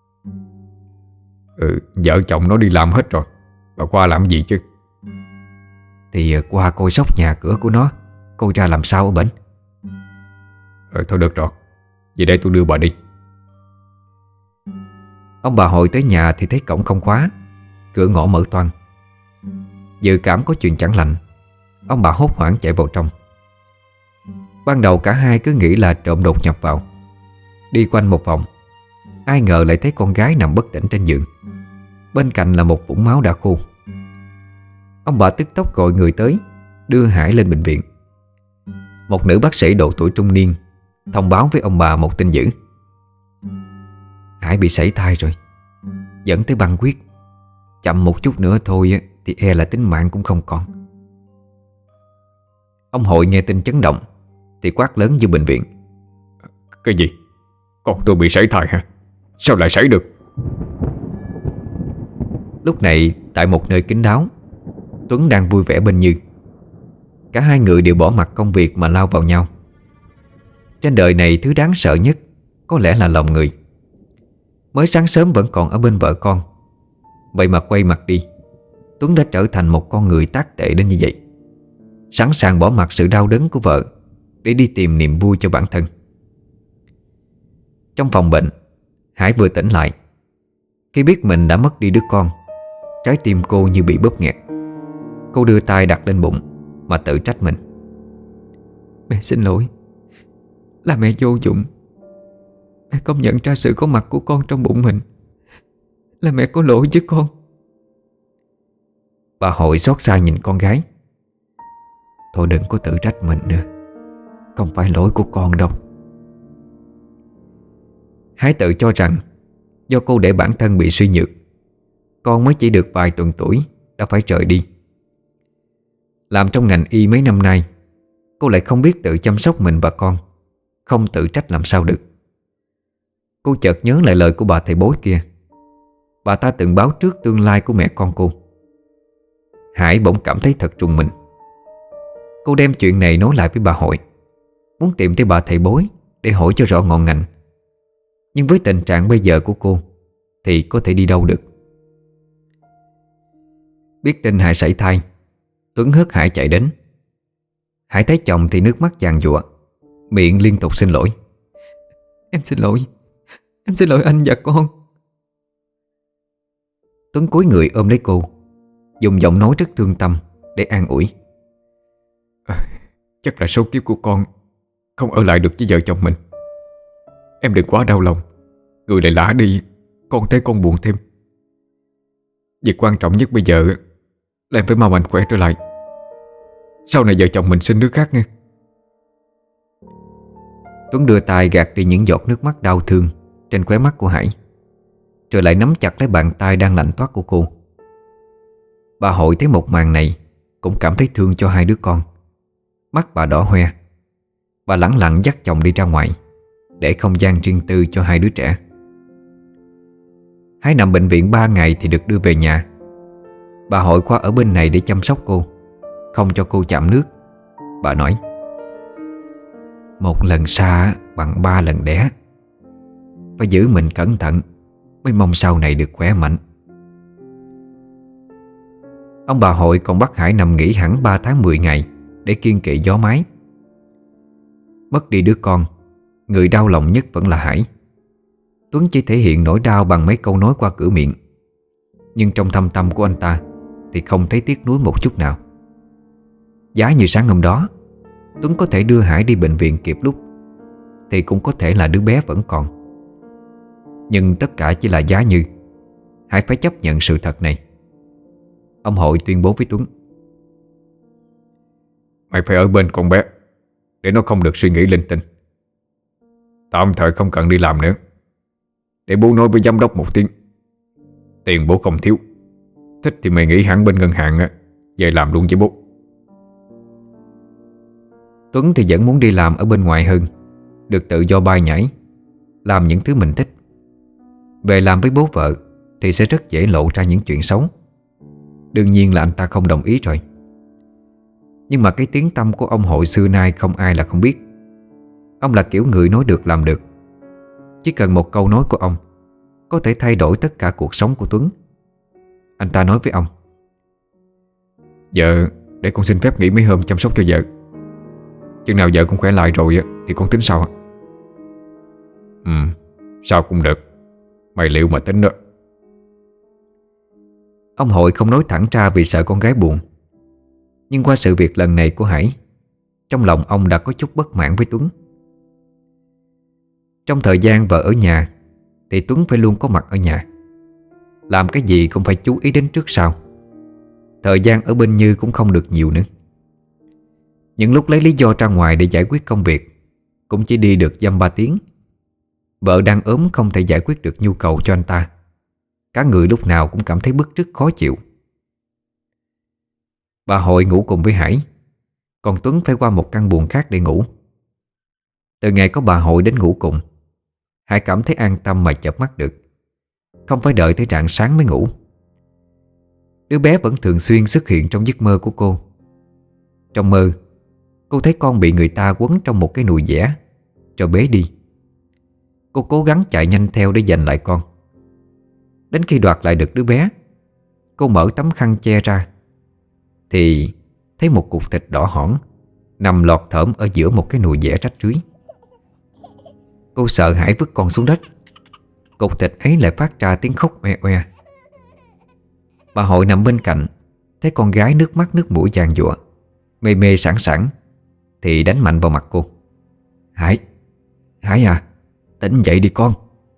B: Ừ, vợ chồng nó đi làm hết rồi, bà qua làm gì chứ?
A: Thì qua coi sóc nhà cửa của nó, coi ra làm sao ở bển.
B: Ừ, thôi được rồi, vậy để tôi đưa bà đi.
A: Ông bà Hội tới nhà thì thấy cổng không khóa, cửa ngõ mở toang. Dự cảm có chuyện chẳng lành, ông bà hốt hoảng chạy vào trong. Ban đầu cả hai cứ nghĩ là trộm đột nhập vào. Đi quanh một vòng, ai ngờ lại thấy con gái nằm bất tỉnh trên giường. Bên cạnh là một vũng máu đã khô. Ông bà tức tốc gọi người tới, đưa Hải lên bệnh viện. Một nữ bác sĩ độ tuổi trung niên thông báo với ông bà một tin dữ: Hải bị sảy thai rồi, dẫn tới băng huyết. Chậm một chút nữa thôi thì e là tính mạng cũng không còn. Ông Hội nghe tin chấn động thì quát lớn như bệnh viện:
B: Cái gì? Con tôi bị sảy thai hả? Sao lại sảy được?
A: Lúc này tại một nơi kín đáo, Tuấn đang vui vẻ bên Như. Cả hai người đều bỏ mặc công việc mà lao vào nhau. Trên đời này thứ đáng sợ nhất có lẽ là lòng người. Mới sáng sớm vẫn còn ở bên vợ con, vậy mà quay mặt đi, Tuấn đã trở thành một con người tát tệ đến như vậy, sẵn sàng bỏ mặc sự đau đớn của vợ để đi tìm niềm vui cho bản thân. Trong phòng bệnh, Hải vừa tỉnh lại. Khi biết mình đã mất đi đứa con, trái tim cô như bị bóp nghẹt. Cô đưa tay đặt lên bụng mà tự trách mình: Mẹ xin lỗi, là mẹ vô dụng. Mẹ không nhận ra sự có mặt của con trong bụng mình, là mẹ có lỗi với con. Bà Hội xót xa nhìn con gái: Thôi đừng có tự trách mình nữa, không phải lỗi của con đâu. Hải tự cho rằng do cô để bản thân bị suy nhược, con mới chỉ được vài tuần tuổi đã phải rời đi. Làm trong ngành y mấy năm nay, cô lại không biết tự chăm sóc mình và con, không tự trách làm sao được. Cô chợt nhớ lại lời của bà thầy bói kia. Bà ta từng báo trước tương lai của mẹ con cô. Hải bỗng cảm thấy thật trùng mình. Cô đem chuyện này nói lại với bà Hội, muốn tìm tới bà thầy bói để hỏi cho rõ ngọn ngành. Nhưng với tình trạng bây giờ của cô thì có thể đi đâu được. Biết tin Hải sảy thai, Tuấn hớt Hải chạy đến. Hải thấy chồng thì nước mắt giàn giụa, miệng liên tục xin lỗi: Em xin lỗi, em xin lỗi anh và con. Tuấn cúi người ôm lấy cô, dùng giọng nói rất thương tâm để an ủi:
B: à, Chắc là số kiếp của con không ở lại được với vợ chồng mình. Em đừng quá đau lòng, người lại lả đi, con thấy con buồn thêm. Việc quan trọng nhất bây giờ là em phải mau mạnh khỏe trở lại. Sau này vợ chồng mình sinh đứa khác nghe.
A: Tuấn đưa tay gạt đi những giọt nước mắt đau thương trên khóe mắt của Hải, rồi lại nắm chặt lấy bàn tay đang lạnh toát của cô. Bà Hội thấy một màn này cũng cảm thấy thương cho hai đứa con. Mắt bà đỏ hoe. Bà lẳng lặng dắt chồng đi ra ngoài, để không gian riêng tư cho hai đứa trẻ. Hải nằm bệnh viện ba ngày thì được đưa về nhà. Bà Hội qua ở bên này để chăm sóc cô, không cho cô chạm nước. Bà nói: một lần xa bằng ba lần đẻ, phải giữ mình cẩn thận, mới mong sau này được khỏe mạnh. Ông bà Hội còn bắt Hải nằm nghỉ hẳn ba tháng mười ngày để kiêng kỵ gió mái. Mất đi đứa con, người đau lòng nhất vẫn là Hải. Tuấn chỉ thể hiện nỗi đau bằng mấy câu nói qua cửa miệng, nhưng trong thâm tâm của anh ta thì không thấy tiếc nuối một chút nào. Giá như sáng hôm đó Tuấn có thể đưa Hải đi bệnh viện kịp lúc, thì cũng có thể là đứa bé vẫn còn. Nhưng tất cả chỉ là giá như. Hải phải chấp nhận sự thật này. Ông Hội tuyên bố với Tuấn:
B: mày phải ở bên con bé, để nó không được suy nghĩ linh tinh. Tạm thời không cần đi làm nữa, để bố nói với giám đốc một tiếng. Tiền bố không thiếu, thích thì mày nghỉ hẳn bên ngân hàng á, về làm luôn với bố.
A: Tuấn thì vẫn muốn đi làm ở bên ngoài hơn, được tự do bay nhảy, làm những thứ mình thích. Về làm với bố vợ thì sẽ rất dễ lộ ra những chuyện xấu. Đương nhiên là anh ta không đồng ý rồi. Nhưng mà cái tiếng tăm của ông Hội xưa nay không ai là không biết. Ông là kiểu người nói được làm được. Chỉ cần một câu nói của ông có thể thay đổi tất cả cuộc sống của Tuấn. Anh ta nói với ông:
B: Vợ, để con xin phép nghỉ mấy hôm chăm sóc cho vợ. Chừng nào vợ cũng khỏe lại rồi thì con tính sau. Ừ, sao cũng được. Mày liệu mà tính đó.
A: Ông Hội không nói thẳng ra vì sợ con gái buồn. Nhưng qua sự việc lần này của Hải, trong lòng ông đã có chút bất mãn với Tuấn. Trong thời gian vợ ở nhà thì Tuấn phải luôn có mặt ở nhà. Làm cái gì cũng phải chú ý đến trước sau. Thời gian ở bên Như cũng không được nhiều nữa. Những lúc lấy lý do ra ngoài để giải quyết công việc cũng chỉ đi được dăm ba tiếng. Vợ đang ốm không thể giải quyết được nhu cầu cho anh ta. Cả người lúc nào cũng cảm thấy bứt rứt khó chịu. Bà Hội ngủ cùng với Hải, còn Tuấn phải qua một căn buồng khác để ngủ. Từ ngày có bà Hội đến ngủ cùng, Hải cảm thấy an tâm mà chợp mắt được, không phải đợi tới rạng sáng mới ngủ. Đứa bé vẫn thường xuyên xuất hiện trong giấc mơ của cô. Trong mơ, cô thấy con bị người ta quấn trong một cái nùi dẻ rồi bế đi. Cô cố gắng chạy nhanh theo để giành lại con. Đến khi đoạt lại được đứa bé, cô mở tấm khăn che ra thì thấy một cục thịt đỏ hỏn nằm lọt thởm ở giữa một cái nùi dẻ rách rưới. Cô sợ hãi vứt con xuống đất. Cục thịt ấy lại phát ra tiếng khóc oe oe. Bà Hội nằm bên cạnh, thấy con gái nước mắt nước mũi giàn giụa, mê mê sảng sảng, thì đánh mạnh vào mặt cô. Hải, Hải à, tỉnh dậy đi con.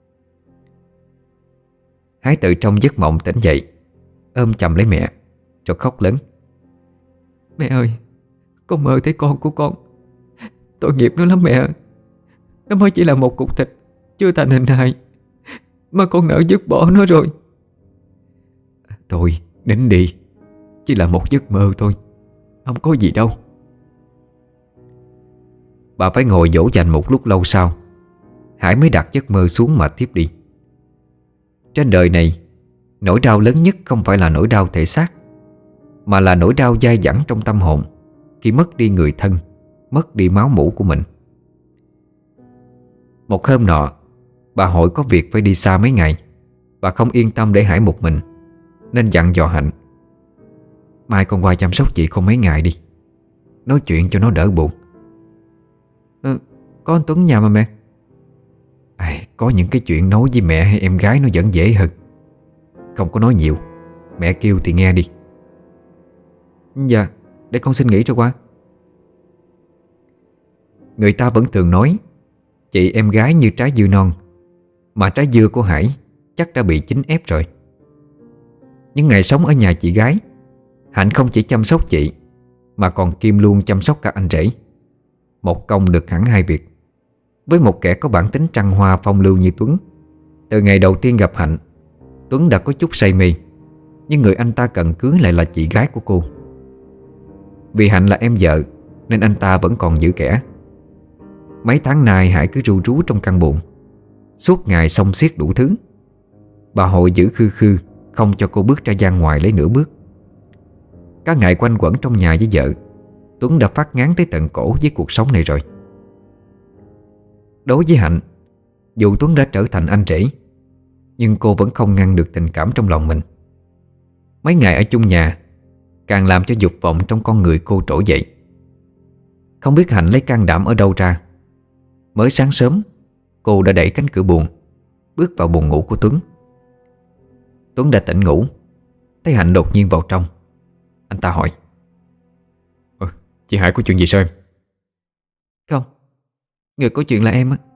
A: Hải từ trong giấc mộng tỉnh dậy, ôm chầm lấy mẹ rồi khóc lớn. Mẹ ơi, con mơ thấy con của con. Tội nghiệp nó lắm mẹ. Nó mới chỉ là một cục thịt chưa thành hình hài, mà con nỡ dứt bỏ nó rồi. Thôi nín đi, chỉ là một giấc mơ thôi, không có gì đâu. Bà phải ngồi dỗ dành một lúc lâu sau, Hải mới đặt giấc mơ xuống mà tiếp đi. Trên đời này, nỗi đau lớn nhất không phải là nỗi đau thể xác, mà là nỗi đau dai dẳng trong tâm hồn khi mất đi người thân, mất đi máu mủ của mình. Một hôm nọ, bà Hội có việc phải đi xa mấy ngày. Bà không yên tâm để Hải một mình, nên dặn dò Hạnh: mai con qua chăm sóc chị con mấy ngày đi, nói chuyện cho nó đỡ buồn. Ừ, có anh Tuấn nhà mà mẹ. À, có những cái chuyện nói với mẹ hay em gái nó vẫn dễ hơn. Không có nói nhiều, mẹ kêu thì nghe đi. Dạ, để con xin nghỉ rồi qua. Người ta vẫn thường nói chị em gái như trái dưa non, mà trái dưa của Hải chắc đã bị chín ép rồi. Những ngày sống ở nhà chị gái, Hạnh không chỉ chăm sóc chị mà còn Kim luôn chăm sóc cả anh rể. Một công được hẳn hai việc. Với một kẻ có bản tính trăng hoa phong lưu như Tuấn, từ ngày đầu tiên gặp Hạnh, Tuấn đã có chút say mê. Nhưng người anh ta cần cưới lại là chị gái của cô. Vì Hạnh là em vợ nên anh ta vẫn còn giữ kẻ. Mấy tháng nay Hải cứ ru rú trong căn buồng, suốt ngày xông xiết đủ thứ. Bà Hội giữ khư khư, không cho cô bước ra gian ngoài lấy nửa bước. Cả ngày quanh quẩn trong nhà với vợ, Tuấn đã phát ngán tới tận cổ với cuộc sống này rồi. Đối với Hạnh, dù Tuấn đã trở thành anh rể, nhưng cô vẫn không ngăn được tình cảm trong lòng mình. Mấy ngày ở chung nhà càng làm cho dục vọng trong con người cô trỗi dậy. Không biết Hạnh lấy can đảm ở đâu ra, mới sáng sớm cô đã đẩy cánh cửa buồng, bước vào buồng ngủ của Tuấn. Tuấn đã tỉnh ngủ, thấy Hạnh đột nhiên vào trong. Anh ta hỏi:
B: Ờ, chị Hải có chuyện gì sao em?
A: Không, người có chuyện là em á.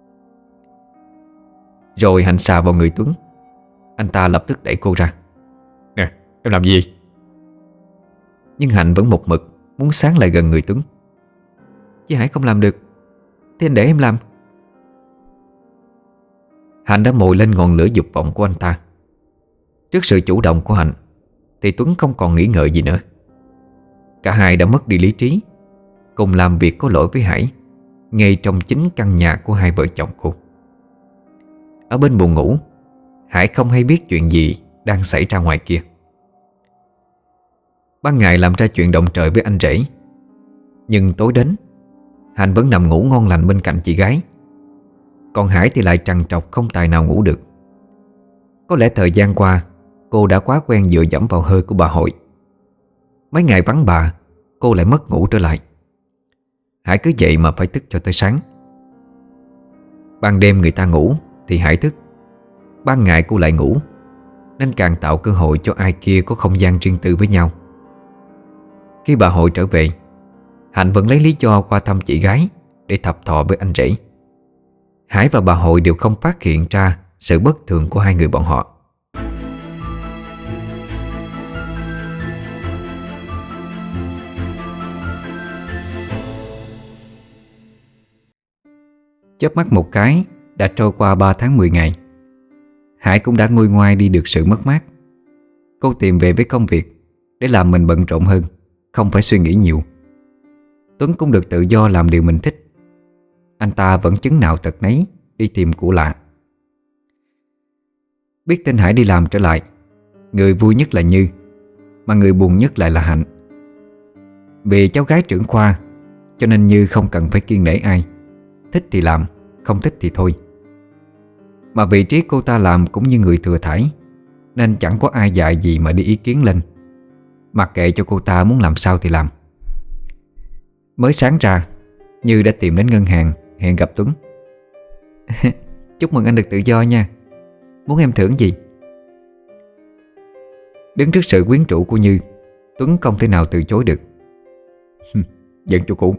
A: Rồi Hạnh xà vào người Tuấn. Anh ta lập tức đẩy cô ra.
B: Nè, em làm gì?
A: Nhưng Hạnh vẫn một mực muốn sán lại gần người Tuấn. Chị Hải không làm được, thì anh để em làm. Hạnh đã mồi lên ngọn lửa dục vọng của anh ta. Trước sự chủ động của Hạnh thì Tuấn không còn nghĩ ngợi gì nữa. Cả hai đã mất đi lý trí, cùng làm việc có lỗi với Hải ngay trong chính căn nhà của hai vợ chồng cô. Ở bên buồng ngủ, Hải không hay biết chuyện gì đang xảy ra ngoài kia. Ban ngày làm ra chuyện động trời với anh rể, nhưng tối đến Hạnh vẫn nằm ngủ ngon lành bên cạnh chị gái. Còn Hải thì lại trằn trọc không tài nào ngủ được. Có lẽ thời gian qua cô đã quá quen dựa dẫm vào hơi của bà Hội. Mấy ngày vắng bà, cô lại mất ngủ trở lại. Hải cứ vậy mà phải thức cho tới sáng. Ban đêm người ta ngủ thì Hải thức, ban ngày cô lại ngủ, nên càng tạo cơ hội cho ai kia có không gian riêng tư với nhau. Khi bà Hội trở về, Hạnh vẫn lấy lý do qua thăm chị gái để thập thọ với anh rể. Hải và bà Hội đều không phát hiện ra sự bất thường của hai người bọn họ. Chớp mắt một cái đã trôi qua ba tháng mười ngày. Hải cũng đã nguôi ngoai đi được sự mất mát. Cô tìm về với công việc để làm mình bận rộn hơn, không phải suy nghĩ nhiều. Tuấn cũng được tự do làm điều mình thích. Anh ta vẫn chứng nào tật nấy đi tìm của lạ. Biết tin Hải đi làm trở lại, người vui nhất là Như, mà người buồn nhất lại là Hạnh. Vì cháu gái trưởng khoa cho nên Như không cần phải kiêng nể ai, thích thì làm, không thích thì thôi. Mà vị trí cô ta làm cũng như người thừa thãi, nên chẳng có ai dạy gì mà đi ý kiến lên. Mặc kệ cho cô ta muốn làm sao thì làm. Mới sáng ra, Như đã tìm đến ngân hàng hẹn gặp Tuấn. Chúc mừng anh được tự do nha. Muốn em thưởng gì? Đứng trước sự quyến rũ của Như, Tuấn không thể nào từ chối được.
B: Dẫn chỗ cũ.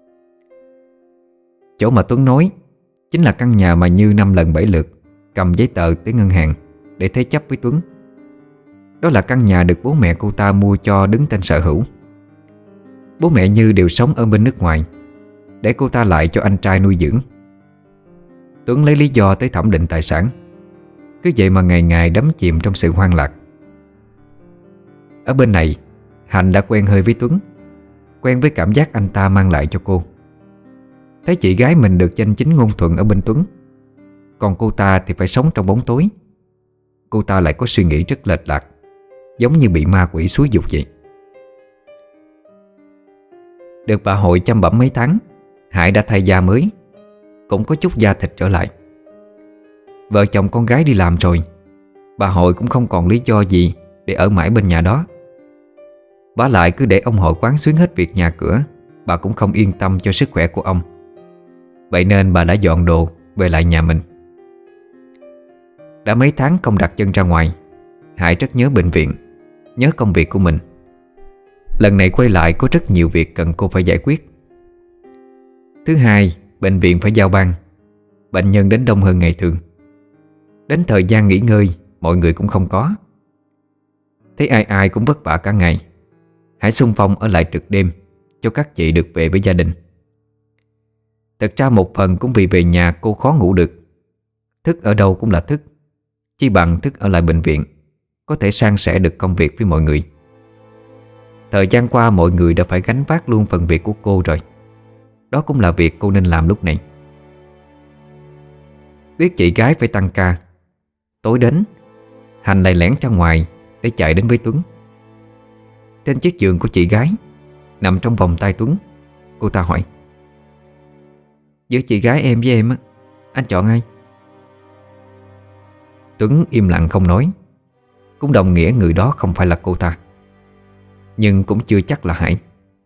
A: Chỗ mà Tuấn nói chính là căn nhà mà Như năm lần bảy lượt cầm giấy tờ tới ngân hàng để thế chấp với Tuấn. Đó là căn nhà được bố mẹ cô ta mua cho đứng tên sở hữu. Bố mẹ Như đều sống ở bên nước ngoài, để cô ta lại cho anh trai nuôi dưỡng. Tuấn lấy lý do tới thẩm định tài sản. Cứ vậy mà ngày ngày đắm chìm trong sự hoang lạc. Ở bên này, Hạnh đã quen hơi với Tuấn, quen với cảm giác anh ta mang lại cho cô. Thấy chị gái mình được danh chính ngôn thuận ở bên Tuấn, còn cô ta thì phải sống trong bóng tối. Cô ta lại có suy nghĩ rất lệch lạc, giống như bị ma quỷ xúi dục vậy. Được bà Hội chăm bẵm mấy tháng, Hải đã thay da mới, cũng có chút da thịt trở lại. Vợ chồng con gái đi làm rồi, bà Hội cũng không còn lý do gì để ở mãi bên nhà đó. Vả lại cứ để ông hội quán xuyến hết việc nhà cửa, bà cũng không yên tâm cho sức khỏe của ông. Vậy nên bà đã dọn đồ về lại nhà mình. Đã mấy tháng không đặt chân ra ngoài, Hải rất nhớ bệnh viện, nhớ công việc của mình. Lần này quay lại có rất nhiều việc cần cô phải giải quyết. Thứ hai, bệnh viện phải giao ban, bệnh nhân đến đông hơn ngày thường. Đến thời gian nghỉ ngơi, mọi người cũng không có. Thấy ai ai cũng vất vả cả ngày, Hải xung phong ở lại trực đêm cho các chị được về với gia đình. Thật ra một phần cũng vì về nhà cô khó ngủ được. Thức ở đâu cũng là thức, chi bằng thức ở lại bệnh viện, có thể san sẻ được công việc với mọi người. Thời gian qua mọi người đã phải gánh vác luôn phần việc của cô rồi. Đó cũng là việc cô nên làm lúc này. Biết chị gái phải tăng ca, tối đến Hành lại lẻn ra ngoài để chạy đến với Tuấn. Trên chiếc giường của chị gái, nằm trong vòng tay Tuấn, cô ta hỏi: "Giữa chị gái em với em á, anh chọn ai?" Tuấn im lặng không nói. Cũng đồng nghĩa người đó không phải là cô ta, nhưng cũng chưa chắc là Hải.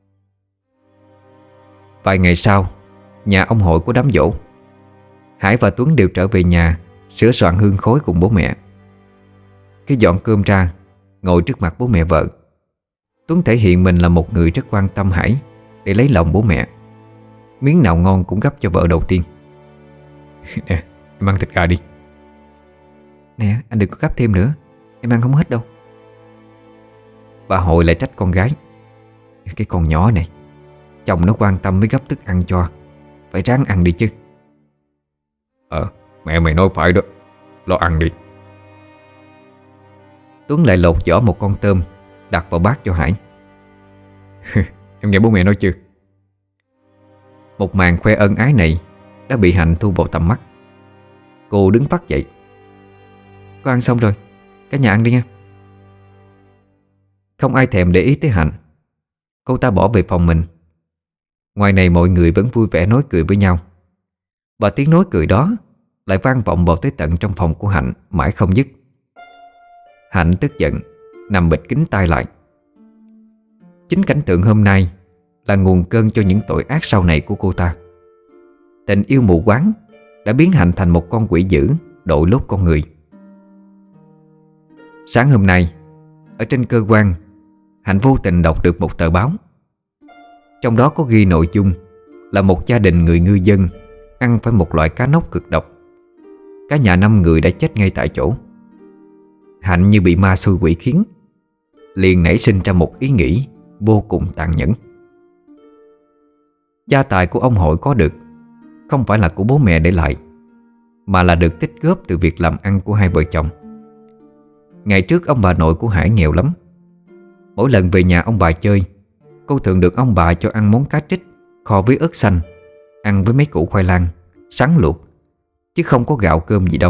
A: Vài ngày sau, nhà ông hội có đám giỗ. Hải và Tuấn đều trở về nhà sửa soạn hương khói cùng bố mẹ. Khi dọn cơm ra, ngồi trước mặt bố mẹ vợ, Tuấn thể hiện mình là một người rất quan tâm Hải để lấy lòng bố mẹ. Miếng nào ngon cũng gắp cho vợ đầu tiên. "Nè, em ăn thịt gà đi." "Nè, anh đừng có gắp thêm nữa, em ăn không hết đâu." Bà Hội lại trách con gái: "Cái con nhỏ này, chồng nó quan tâm mới gấp thức ăn cho, phải ráng ăn đi chứ."
B: Ờ, mẹ mày nói phải đó, lo ăn đi."
A: Tuấn lại lột vỏ một con tôm đặt vào bát cho Hải.
B: "Em nghe bố mẹ nói chưa?"
A: Một màn khoe ân ái này đã bị Hạnh thu vào tầm mắt. Cô đứng phắt dậy: "Con ăn xong rồi, cả nhà ăn đi nha." Không ai thèm để ý tới Hạnh. Cô ta bỏ về phòng mình. Ngoài này mọi người vẫn vui vẻ nói cười với nhau, và tiếng nói cười đó lại vang vọng vào tới tận trong phòng của Hạnh mãi không dứt. Hạnh tức giận nằm bịt kín tai lại. Chính cảnh tượng hôm nay là nguồn cơn cho những tội ác sau này của cô ta. Tình yêu mù quáng đã biến Hạnh thành một con quỷ dữ đội lốt con người. Sáng hôm nay, ở trên cơ quan, Hạnh vô tình đọc được một tờ báo. Trong đó có ghi nội dung là một gia đình người ngư dân ăn phải một loại cá nóc cực độc. Cả nhà năm người đã chết ngay tại chỗ. Hạnh như bị ma xui quỷ khiến, liền nảy sinh ra một ý nghĩ vô cùng tàn nhẫn. Gia tài của ông Hội có được không phải là của bố mẹ để lại, mà là được tích góp từ việc làm ăn của hai vợ chồng. Ngày trước ông bà nội của Hải nghèo lắm. Mỗi lần về nhà ông bà chơi, cô thường được ông bà cho ăn món cá trích kho với ớt xanh, ăn với mấy củ khoai lang, sắn luộc, chứ không có gạo cơm gì đâu.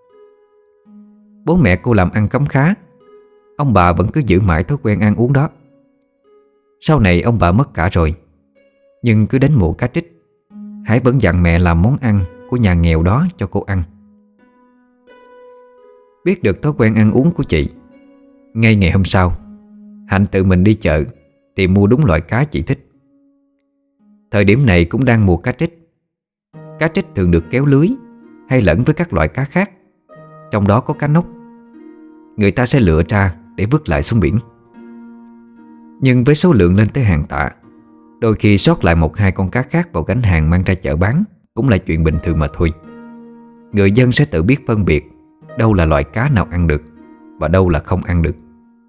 A: Bố mẹ cô làm ăn khấm khá, ông bà vẫn cứ giữ mãi thói quen ăn uống đó. Sau này ông bà mất cả rồi, nhưng cứ đến mùa cá trích, Hải vẫn dặn mẹ làm món ăn của nhà nghèo đó cho cô ăn. Biết được thói quen ăn uống của chị, ngay ngày hôm sau, Hạnh tự mình đi chợ tìm mua đúng loại cá chị thích. Thời điểm này cũng đang mùa cá trích. Cá trích thường được kéo lưới hay lẫn với các loại cá khác, trong đó có cá nóc. Người ta sẽ lựa ra để vứt lại xuống biển. Nhưng với số lượng lên tới hàng tạ, đôi khi sót lại một hai con cá khác vào gánh hàng mang ra chợ bán cũng là chuyện bình thường mà thôi. Người dân sẽ tự biết phân biệt đâu là loại cá nào ăn được và đâu là không ăn được.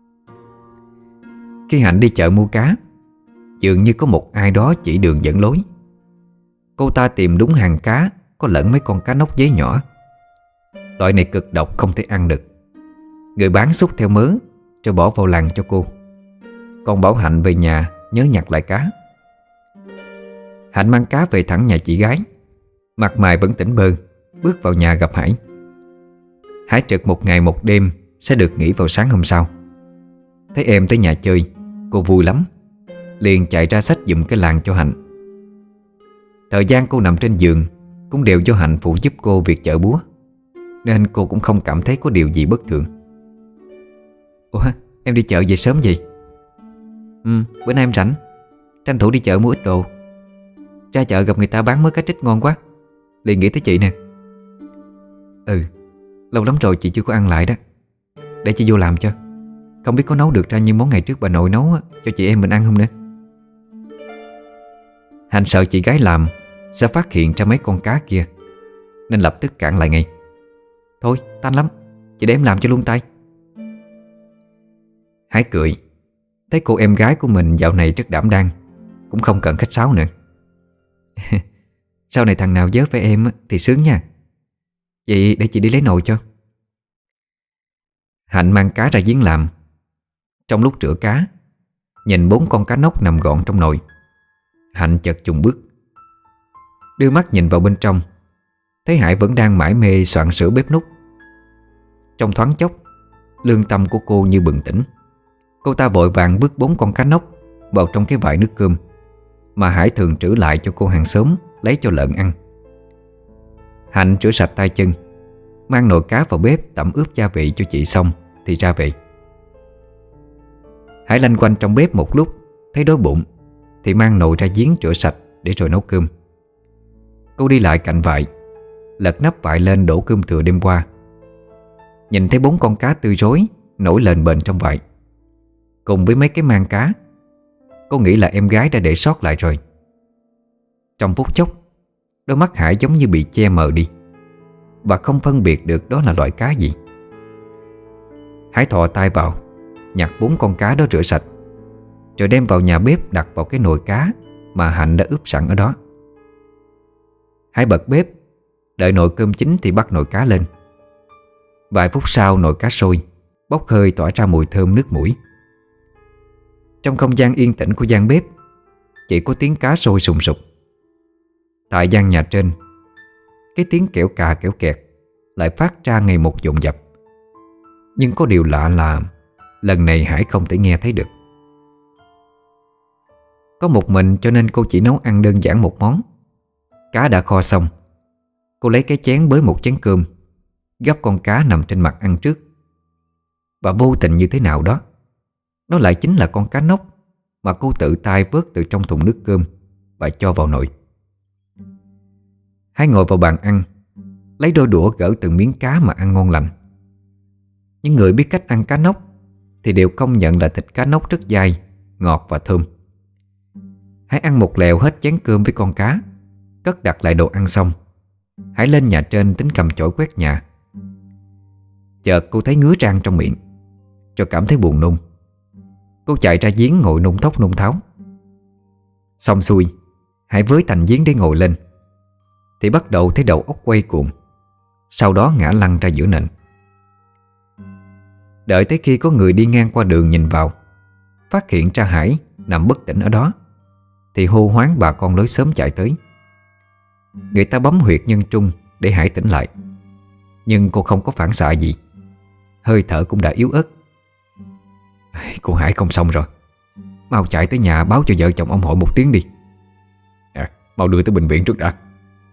A: Khi Hạnh đi chợ mua cá, dường như có một ai đó chỉ đường dẫn lối. Cô ta tìm đúng hàng cá có lẫn mấy con cá nóc giấy nhỏ. Loại này cực độc không thể ăn được. Người bán xúc theo mớ cho bỏ vào làng cho cô, còn bảo Hạnh về nhà nhớ nhặt lại cá. Hạnh mang cá về thẳng nhà chị gái, mặt mày vẫn tỉnh bơ, bước vào nhà gặp Hải. Hải trực một ngày một đêm sẽ được nghỉ vào sáng hôm sau. Thấy em tới nhà chơi, cô vui lắm, liền chạy ra xách giùm cái làng cho Hạnh. Thời gian cô nằm trên giường cũng đều do Hạnh phụ giúp cô việc chợ búa, nên cô cũng không cảm thấy có điều gì bất thường. "Ủa, em đi chợ về sớm vậy?" "Ừ, bữa nay em rảnh, tranh thủ đi chợ mua ít đồ. Ra chợ gặp người ta bán mớ cá trích ngon quá, liền nghĩ tới chị nè." "Ừ, lâu lắm rồi chị chưa có ăn lại đó. Để chị vô làm cho. Không biết có nấu được ra như món ngày trước bà nội nấu á, cho chị em mình ăn không nữa." Hạnh sợ chị gái làm sẽ phát hiện ra mấy con cá kia, nên lập tức cản lại ngay. "Thôi, tanh lắm, chị để em làm cho luôn tay." Hải cười, Thấy cô em gái của mình dạo này rất đảm đang, cũng không cần khách sáo nữa. Sau này thằng nào vớ phải em thì sướng nha. Vậy để chị đi lấy nồi cho. Hạnh mang cá ra giếng làm. Trong lúc rửa cá, nhìn bốn con cá nóc nằm gọn trong nồi, Hạnh chợt chùng bước, đưa mắt nhìn vào bên trong. Thấy Hải vẫn đang mải mê soạn sửa bếp núc. Trong thoáng chốc, lương tâm của cô như bừng tỉnh. Cô ta vội vàng bước bốn con cá nóc vào trong cái vại nước cơm mà Hải thường trữ lại cho cô hàng xóm lấy cho lợn ăn. Hạnh rửa sạch tay chân, mang nồi cá vào bếp tẩm ướp gia vị cho chị xong thì ra về. Hải lanh quanh trong bếp một lúc, thấy đói bụng thì mang nồi ra giếng rửa sạch để rồi nấu cơm. Cô đi lại cạnh vại, lật nắp vại lên đổ cơm thừa đêm qua. Nhìn thấy bốn con cá tươi rối nổi lên bềnh trong vại, cùng với mấy cái mang cá, cô nghĩ là em gái đã để sót lại rồi. Trong phút chốc, đôi mắt Hải giống như bị che mờ đi, và không phân biệt được đó là loại cá gì. Hải thò tay vào, nhặt bốn con cá đó rửa sạch, rồi đem vào nhà bếp đặt vào cái nồi cá mà Hạnh đã ướp sẵn ở đó. Hải bật bếp, đợi nồi cơm chín thì bắt nồi cá lên. Vài phút sau nồi cá sôi, bốc hơi tỏa ra mùi thơm nước mũi. Trong không gian yên tĩnh của gian bếp, chỉ có tiếng cá sôi sùng sục. Tại gian nhà trên, cái tiếng kẽo cà kẽo kẹt lại phát ra ngày một dồn dập. Nhưng có điều lạ là lần này Hải không thể nghe thấy được. Có một mình cho nên cô chỉ nấu ăn đơn giản một món. Cá đã kho xong, cô lấy cái chén bới một chén cơm, gắp con cá nằm trên mặt ăn trước. Và vô tình như thế nào đó, nó lại chính là con cá nóc mà cô tự tay vớt từ trong thùng nước cơm và cho vào nồi. Hải ngồi vào bàn ăn, lấy đôi đũa gỡ từng miếng cá mà ăn ngon lành. Những người biết cách ăn cá nóc thì đều công nhận là thịt cá nóc rất dai, ngọt và thơm. Hải ăn một lèo hết chén cơm với con cá, cất đặt lại đồ ăn xong, Hải lên nhà trên tính cầm chổi quét nhà. Chợt cô thấy ngứa rang trong miệng, cho cảm thấy buồn nôn. Cô chạy ra giếng ngồi nôn thốc nôn tháo. Xong xuôi, Hải với thành giếng để ngồi lên thì bắt đầu thấy đầu óc quay cuồng, sau đó ngã lăn ra giữa nền. Đợi tới khi có người đi ngang qua đường nhìn vào, phát hiện ra Hải nằm bất tỉnh ở đó, thì hô hoáng bà con lối xóm chạy tới. Người ta bấm huyệt nhân trung để Hải tỉnh lại, nhưng cô không có phản xạ gì, hơi thở cũng đã yếu ớt. Cô Hải không xong rồi, mau chạy tới nhà báo cho vợ chồng ông Hội một tiếng đi. À, mau đưa tới bệnh viện trước đã.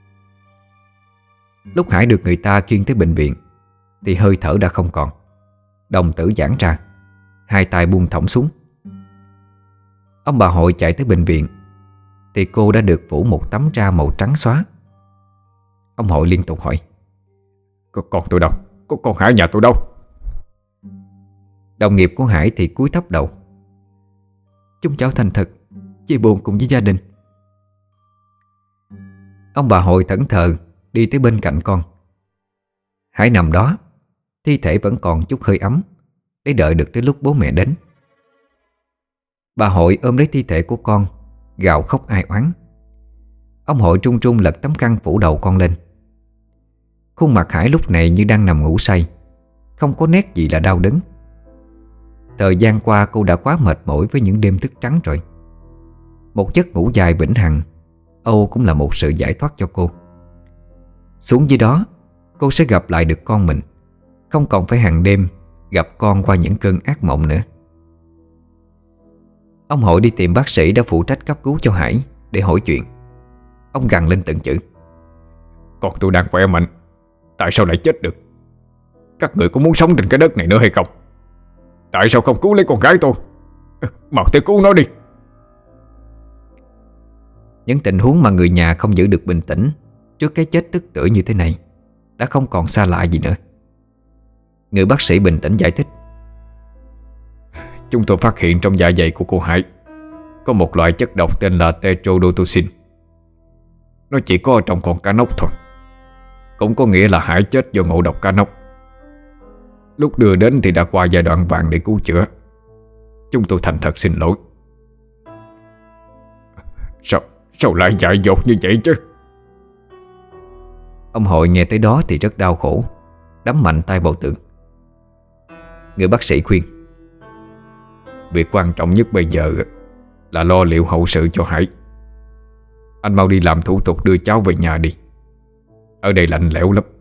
A: Lúc Hải được người ta khiêng tới bệnh viện thì hơi thở đã không còn, đồng tử giãn ra, hai tay buông thõng xuống. Ông bà Hội chạy tới bệnh viện thì cô đã được phủ một tấm da màu trắng xóa. Ông Hội liên tục hỏi: Con, con tôi đâu? Con, con Hải nhà tôi đâu? Đồng nghiệp của Hải thì cúi thấp đầu: Chúng cháu thành thật chia buồn cùng với gia đình. Ông bà Hội thẫn thờ đi tới bên cạnh con. Hải nằm đó, thi thể vẫn còn chút hơi ấm, để đợi được tới lúc bố mẹ đến. Bà Hội ôm lấy thi thể của con, gào khóc ai oán. Ông Hội trung trung lật tấm khăn phủ đầu con lên. Khuôn mặt Hải lúc này như đang nằm ngủ say, không có nét gì là đau đớn. Thời gian qua cô đã quá mệt mỏi với những đêm thức trắng rồi. Một giấc ngủ dài vĩnh hằng, âu cũng là một sự giải thoát cho cô. Xuống dưới đó, cô sẽ gặp lại được con mình, không còn phải hàng đêm gặp con qua những cơn ác mộng nữa. Ông Hội đi tìm bác sĩ đã phụ trách cấp cứu cho Hải để hỏi chuyện. Ông gằn lên từng chữ: Con tôi đang khỏe mạnh, tại sao lại chết được? Các người có muốn sống trên cái đất này nữa hay không? Tại sao không cứu lấy con gái tôi? Mau tới cứu nó đi. Những tình huống mà người nhà không giữ được bình tĩnh trước cái chết tức tưởi như thế này đã không còn xa lạ gì nữa. Người bác sĩ bình tĩnh giải thích: Chúng tôi phát hiện trong dạ dày của cô Hải có một loại chất độc tên là tetrodotoxin. Nó chỉ có ở trong con cá nóc thôi. Cũng có nghĩa là Hải chết do ngộ độc cá nóc. Lúc đưa đến thì đã qua giai đoạn vàng để cứu chữa.
B: Chúng tôi thành thật xin lỗi. Sao, sao lại dại dột như vậy chứ?
A: Ông Hội nghe tới đó thì rất đau khổ, đấm mạnh tay vào tường. Người bác sĩ khuyên:
B: Việc quan trọng nhất bây giờ là lo liệu hậu sự cho Hải. Anh mau đi làm thủ tục đưa cháu về nhà đi. Ở đây lạnh lẽo lắm.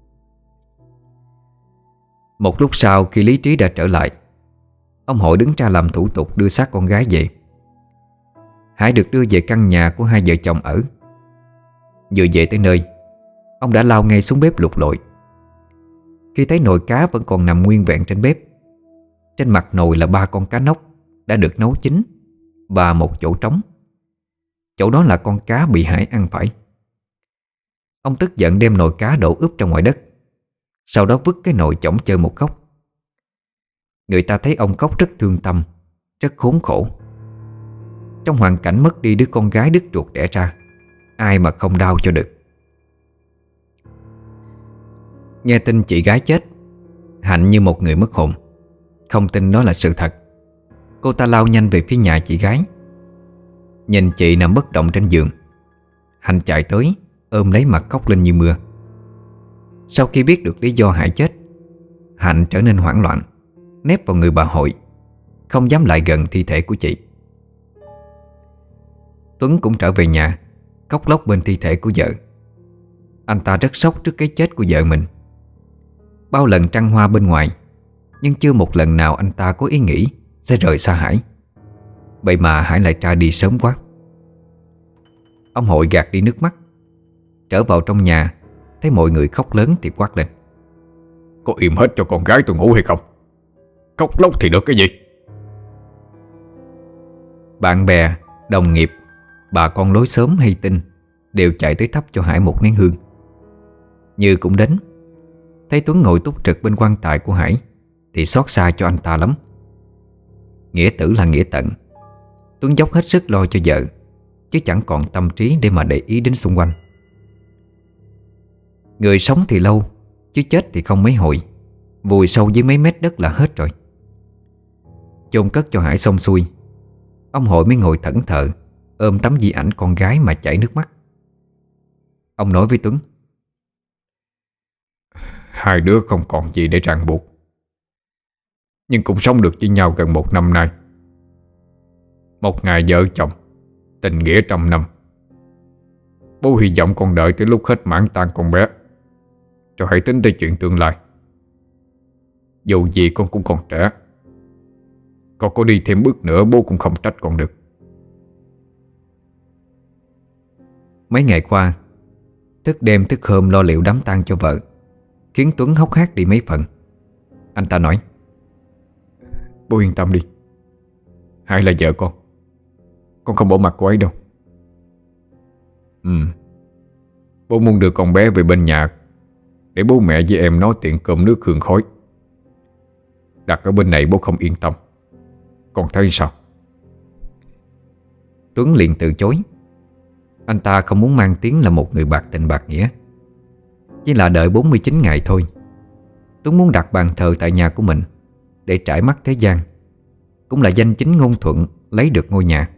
A: Một lúc sau khi lý trí đã trở lại, ông Hội đứng ra làm thủ tục đưa xác con gái về. Hải được đưa về căn nhà của hai vợ chồng ở. Vừa về tới nơi, ông đã lao ngay xuống bếp lục lội. Khi thấy nồi cá vẫn còn nằm nguyên vẹn trên bếp, trên mặt nồi là ba con cá nóc đã được nấu chín và một chỗ trống. Chỗ đó là con cá bị Hải ăn phải. Ông tức giận đem nồi cá đổ úp ra ngoài đất, sau đó vứt cái nồi chổng chơi một góc. Người ta thấy ông Cóc rất thương tâm, rất khốn khổ. Trong hoàn cảnh mất đi đứa con gái đứt ruột đẻ ra, ai mà không đau cho được. Nghe tin chị gái chết, Hạnh như một người mất hồn, không tin đó là sự thật. Cô ta lao nhanh về phía nhà chị gái. Nhìn chị nằm bất động trên giường, Hạnh chạy tới ôm lấy mặt khóc lên như mưa. Sau khi biết được lý do Hải chết, Hạnh trở nên hoảng loạn, nép vào người bà Hội, không dám lại gần thi thể của chị. Tuấn cũng trở về nhà, khóc lóc bên thi thể của vợ. Anh ta rất sốc trước cái chết của vợ mình. Bao lần trăng hoa bên ngoài, nhưng chưa một lần nào anh ta có ý nghĩ sẽ rời xa Hải. Vậy mà Hải lại ra đi sớm quá. Ông Hội gạt đi nước mắt, trở vào trong nhà, thấy mọi người khóc lớn thì quát lên:
B: Có im hết cho con gái tôi ngủ hay không? Khóc lóc thì được cái gì?
A: Bạn bè, đồng nghiệp, bà con lối xóm hay tin đều chạy tới thắp cho Hải một nén hương. Như cũng đến, thấy Tuấn ngồi túc trực bên quan tài của Hải thì xót xa cho anh ta lắm. Nghĩa tử là nghĩa tận, Tuấn dốc hết sức lo cho vợ, chứ chẳng còn tâm trí để mà để ý đến xung quanh. Người sống thì lâu, chứ chết thì không mấy hồi, vùi sâu dưới mấy mét đất là hết rồi. Chôn cất cho Hải xong xuôi, ông Hội mới ngồi thẫn thờ ôm tấm di ảnh con gái mà chảy nước mắt. Ông nói với Tuấn:
B: Hai đứa không còn gì để ràng buộc, nhưng cũng sống được với nhau gần một năm nay. Một ngày vợ chồng, tình nghĩa trăm năm. Bố hy vọng con đợi tới lúc hết mãn tang con bé, rồi hãy tính tới chuyện tương lai. Dù gì con cũng còn trẻ, con có đi thêm bước nữa bố cũng không trách con được.
A: Mấy ngày qua, thức đêm thức hôm lo liệu đám tang cho vợ, khiến Tuấn hốc hác đi mấy phần. Anh ta nói:
B: Bố yên tâm đi, Hải là vợ con, con không bỏ mặt cô ấy đâu. Ừ, bố muốn đưa con bé về bên nhà để bố mẹ với em nói tiện cơm nước hương khói. Đặt ở bên này bố không yên tâm. Con thấy sao?
A: Tuấn liền từ chối. Anh ta không muốn mang tiếng là một người bạc tình bạc nghĩa. Chỉ là đợi bốn mươi chín ngày thôi. Tuấn muốn đặt bàn thờ tại nhà của mình để trải mắt thế gian, cũng là danh chính ngôn thuận lấy được ngôi nhà.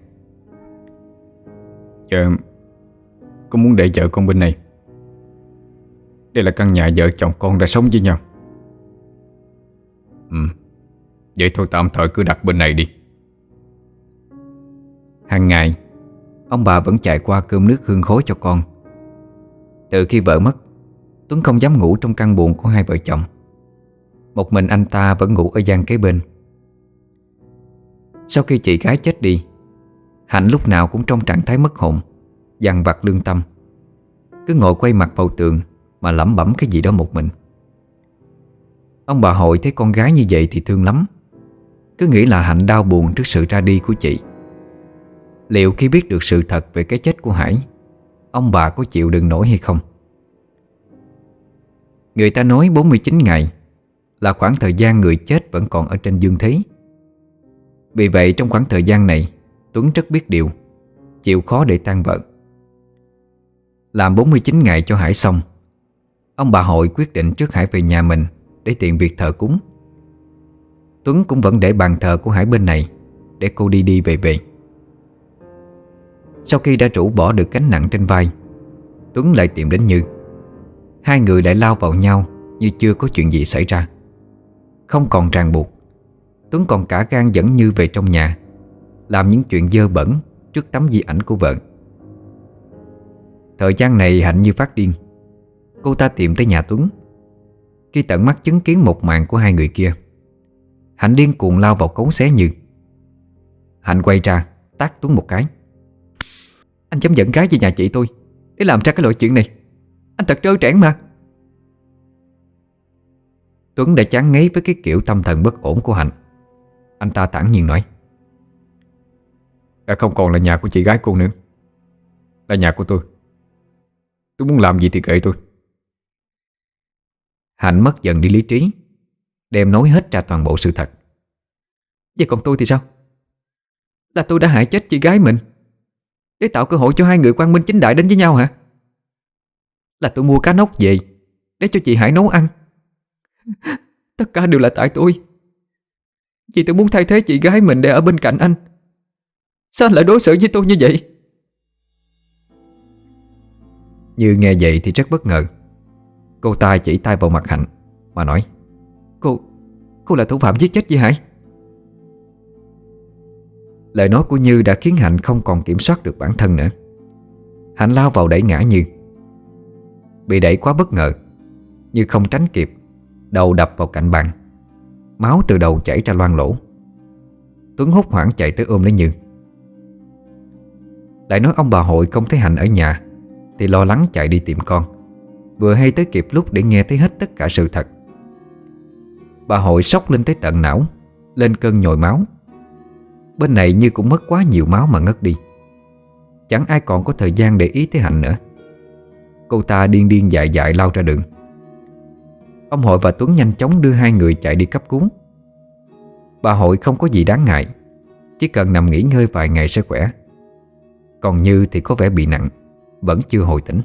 B: Dạ, con muốn để vợ con bên này. Đây là căn nhà vợ chồng con đã sống với nhau. Ừ, vậy thôi tạm thời cứ đặt bên này đi.
A: Hàng ngày, ông bà vẫn chạy qua cơm nước hương khói cho con. Từ khi vợ mất, Tuấn không dám ngủ trong căn buồng của hai vợ chồng. Một mình anh ta vẫn ngủ ở gian kế bên. Sau khi chị gái chết đi, Hạnh lúc nào cũng trong trạng thái mất hồn, dằn vặt lương tâm, cứ ngồi quay mặt vào tường mà lẩm bẩm cái gì đó một mình. Ông bà Hội thấy con gái như vậy thì thương lắm, cứ nghĩ là Hạnh đau buồn trước sự ra đi của chị. Liệu khi biết được sự thật về cái chết của Hải, ông bà có chịu đựng nổi hay không? Người ta nói bốn mươi chín ngày là khoảng thời gian người chết vẫn còn ở trên dương thế. Vì vậy trong khoảng thời gian này, Tuấn rất biết điều, chịu khó để tang vợ. Làm bốn mươi chín ngày cho Hải xong, ông bà Hội quyết định trước Hải về nhà mình để tiện việc thờ cúng. Tuấn cũng vẫn để bàn thờ của Hải bên này để cô đi đi về về. Sau khi đã rũ bỏ được gánh nặng trên vai, Tuấn lại tìm đến Như. Hai người lại lao vào nhau như chưa có chuyện gì xảy ra. Không còn ràng buộc, Tuấn còn cả gan dẫn Như về trong nhà, làm những chuyện dơ bẩn trước tấm di ảnh của vợ. Thời gian này Hạnh như phát điên. Cô ta tìm tới nhà Tuấn. Khi tận mắt chứng kiến một màn của hai người kia, Hạnh điên cuồng lao vào cấu xé Như. Hạnh quay ra tát Tuấn một cái. Anh dám dẫn gái về nhà chị tôi để làm ra cái loại chuyện này, anh thật trơ trẽn mà. Tuấn đã chán ngấy với cái kiểu tâm thần bất ổn của Hạnh. Anh ta thản nhiên nói:
B: Đã không còn là nhà của chị gái cô nữa, là nhà của tôi. Tôi muốn làm gì thì kệ tôi.
A: Hạnh mất dần đi lý trí, đem nói hết ra toàn bộ sự thật. Vậy còn tôi thì sao? Là tôi đã hại chết chị gái mình để tạo cơ hội cho hai người quang minh chính đại đến với nhau hả? Là tôi mua cá nóc về để cho chị Hải nấu ăn. Tất cả đều là tại tôi. Vì tôi muốn thay thế chị gái mình để ở bên cạnh anh. Sao anh lại đối xử với tôi như vậy? Như nghe vậy thì rất bất ngờ. Cô ta chỉ tay vào mặt Hạnh mà nói: Cô, cô là thủ phạm giết chết chị Hải. Lời nói của Như đã khiến Hạnh không còn kiểm soát được bản thân nữa. Hạnh lao vào đẩy ngã Như. Bị đẩy quá bất ngờ, Như không tránh kịp, đầu đập vào cạnh bàn. Máu từ đầu chảy ra loang lỗ. Tuấn hốt hoảng chạy tới ôm lấy Như. Lại nói ông bà Hội không thấy Hạnh ở nhà thì lo lắng chạy đi tìm con, vừa hay tới kịp lúc để nghe thấy hết tất cả sự thật. Bà Hội sốc lên tới tận não, lên cơn nhồi máu. Bên này Như cũng mất quá nhiều máu mà ngất đi. Chẳng ai còn có thời gian để ý tới Hạnh nữa. Cô ta điên điên dại dại lao ra đường. Ông Hội và Tuấn nhanh chóng đưa hai người chạy đi cấp cứu. Bà Hội không có gì đáng ngại, chỉ cần nằm nghỉ ngơi vài ngày sẽ khỏe. Còn Như thì có vẻ bị nặng, vẫn chưa hồi tỉnh.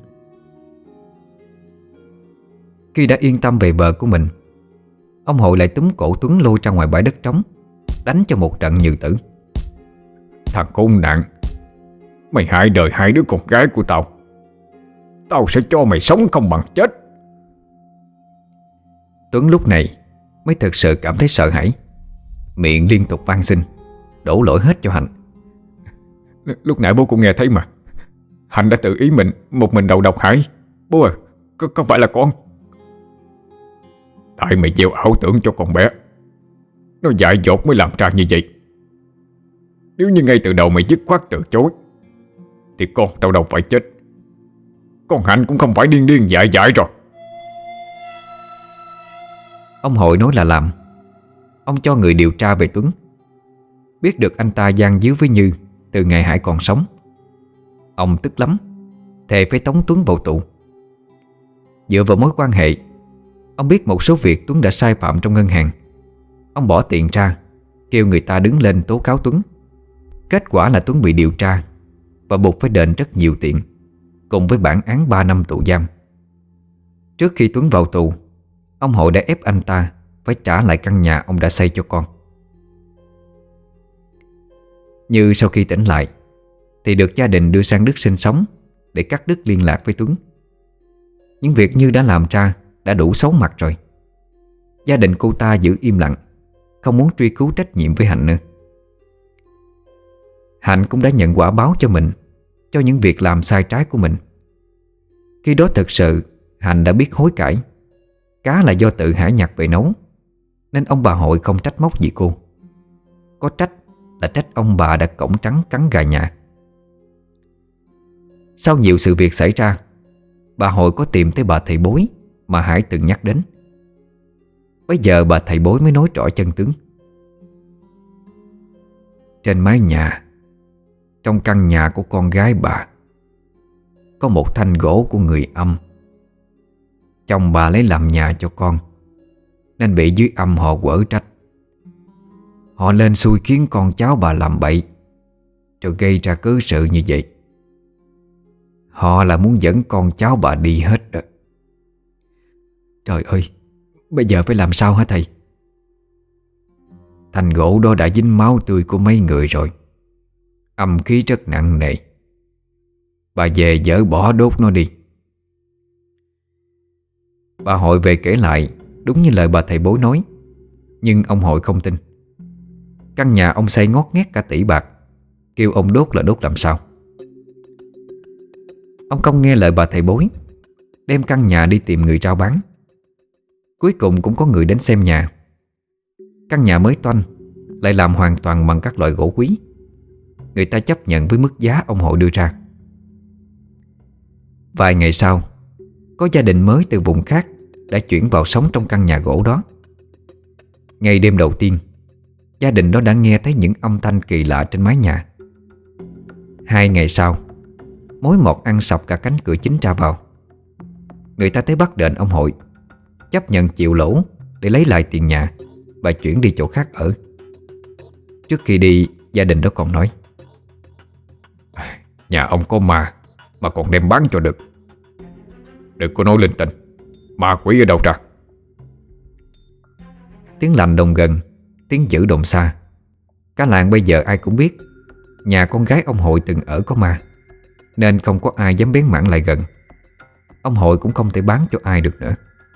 A: Khi đã yên tâm về bờ của mình, ông Hội lại túm cổ Tuấn lôi ra ngoài bãi đất trống, đánh cho một trận nhừ tử.
B: Thằng khốn nạn, mày hại đời hai đứa con gái của tao. Tao sẽ cho mày sống không bằng chết.
A: Tuấn lúc này mới thực sự cảm thấy sợ hãi, miệng liên tục van xin, đổ lỗi hết cho Hạnh.
B: Lúc nãy bố cũng nghe thấy mà. Hạnh đã tự ý mình một mình đầu độc Hải. Bố à, có, không phải là con. Tại mày gieo ảo tưởng cho con bé, nó dại dột mới làm ra như vậy. Nếu như ngay từ đầu mày dứt khoát từ chối thì con tao đâu phải chết. Con Hạnh cũng không phải điên điên dại dại rồi.
A: Ông Hội nói là làm. Ông cho người điều tra về Tuấn. Biết được anh ta gian díu với Như từ ngày Hải còn sống. Ông tức lắm, thề phải tống Tuấn vào tù. Dựa vào mối quan hệ, ông biết một số việc Tuấn đã sai phạm trong ngân hàng. Ông bỏ tiền ra, kêu người ta đứng lên tố cáo Tuấn. Kết quả là Tuấn bị điều tra và buộc phải đền rất nhiều tiền, cùng với bản án ba năm tù giam. Trước khi Tuấn vào tù, ông Hội đã ép anh ta phải trả lại căn nhà ông đã xây cho con. Như sau khi tỉnh lại thì được gia đình đưa sang Đức sinh sống để cắt đứt liên lạc với Tuấn. Những việc Như đã làm ra đã đủ xấu mặt rồi. Gia đình cô ta giữ im lặng, không muốn truy cứu trách nhiệm với Hạnh nữa. Hạnh cũng đã nhận quả báo cho mình, cho những việc làm sai trái của mình. Khi đó thực sự Hạnh đã biết hối cải. Cá là do tự hải nhặt về nấu, nên ông bà Hội không trách móc gì cô. Có trách là trách ông bà đã cổng trắng cắn gà nhà. Sau nhiều sự việc xảy ra, bà Hội có tìm tới bà thầy bói mà Hải từng nhắc đến. Bây giờ bà thầy bói mới nói rõ chân tướng. Trên mái nhà, trong căn nhà của con gái bà, có một thanh gỗ của người âm. Chồng bà lấy làm nhà cho con, nên bị dưới âm họ quở trách. Họ lên xui khiến con cháu bà làm bậy, rồi gây ra cớ sự như vậy. Họ là muốn dẫn con cháu bà đi hết đó. Trời ơi, bây giờ phải làm sao hả thầy?
B: Thành gỗ đó đã dính máu tươi của mấy người rồi, âm khí rất nặng nề. Bà về dỡ bỏ đốt nó đi. Bà Hội về kể lại đúng như lời bà thầy bói nói. Nhưng ông Hội không tin. Căn nhà ông xây ngót nghét cả tỷ bạc, kêu ông đốt là đốt làm sao. Ông không nghe lời bà thầy bói, đem căn nhà đi tìm người rao bán. Cuối cùng cũng có người đến xem nhà. Căn nhà mới toanh, lại làm hoàn toàn bằng các loại gỗ quý. Người ta chấp nhận với mức giá ông Hội đưa ra. Vài ngày sau, có gia đình mới từ vùng khác đã chuyển vào sống trong căn nhà gỗ đó. Ngày đêm đầu tiên, gia đình đó đã nghe thấy những âm thanh kỳ lạ trên mái nhà. Hai ngày sau, mối một ăn sọc cả cánh cửa chính ra vào. Người ta tới bắt đền ông Hội, chấp nhận chịu lỗ để lấy lại tiền nhà và chuyển đi chỗ khác ở. Trước khi đi, gia đình đó còn nói: nhà ông có ma mà còn đem bán cho được. Đừng có nói linh tinh, ma quỷ ở đâu ra. Tiếng lành đồn gần, tiếng dữ đồn xa. Cả làng bây giờ ai cũng biết nhà con gái ông Hội từng ở có ma, nên không có ai dám bén mảng lại gần. Ông Hội cũng không thể bán cho ai được nữa.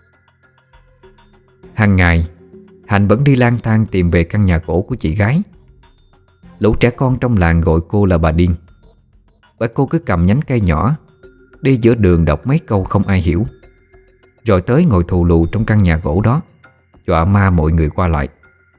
B: Hàng ngày, Hạnh vẫn đi lang thang tìm về căn nhà gỗ của chị gái. Lũ trẻ con trong làng gọi cô là bà điên, bởi cô cứ cầm nhánh cây nhỏ đi giữa đường đọc mấy câu không ai hiểu, rồi tới ngồi thù lù trong căn nhà gỗ đó, dọa ma mọi người qua lại.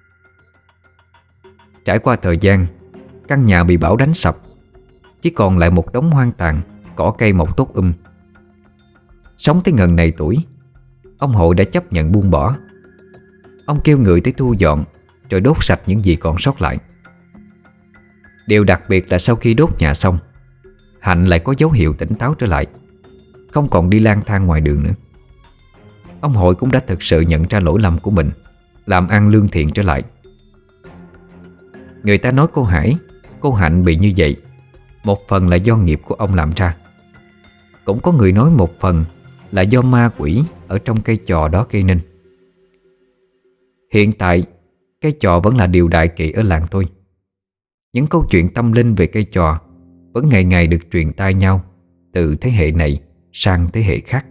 B: Trải qua thời gian, căn nhà bị bão đánh sập, chỉ còn lại một đống hoang tàn, cỏ cây mọc tốt um. Sống tới ngần này tuổi, ông Hội đã chấp nhận buông bỏ. Ông kêu người tới thu dọn, rồi đốt sạch những gì còn sót lại. Điều đặc biệt là sau khi đốt nhà xong, Hạnh lại có dấu hiệu tỉnh táo trở lại, không còn đi lang thang ngoài đường nữa. Ông Hội cũng đã thực sự nhận ra lỗi lầm của mình, làm ăn lương thiện trở lại. Người ta nói cô Hải, cô Hạnh bị như vậy, một phần là do nghiệp của ông làm ra. Cũng có người nói một phần là do ma quỷ ở trong cây chò đó gây nên. Hiện tại, cây chò vẫn là điều đại kỵ ở làng tôi. Những câu chuyện tâm linh về cây chò vẫn ngày ngày được truyền tai nhau, từ thế hệ này sang thế hệ khác.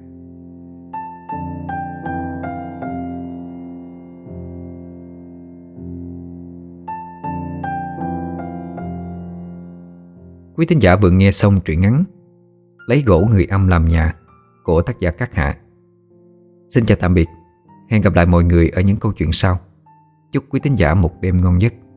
B: Quý thính giả vừa nghe xong truyện ngắn Lấy gỗ người âm làm nhà của tác giả Cát Hạ. Xin chào tạm biệt. Hẹn gặp lại mọi người ở những câu chuyện sau. Chúc quý thính giả một đêm ngon giấc.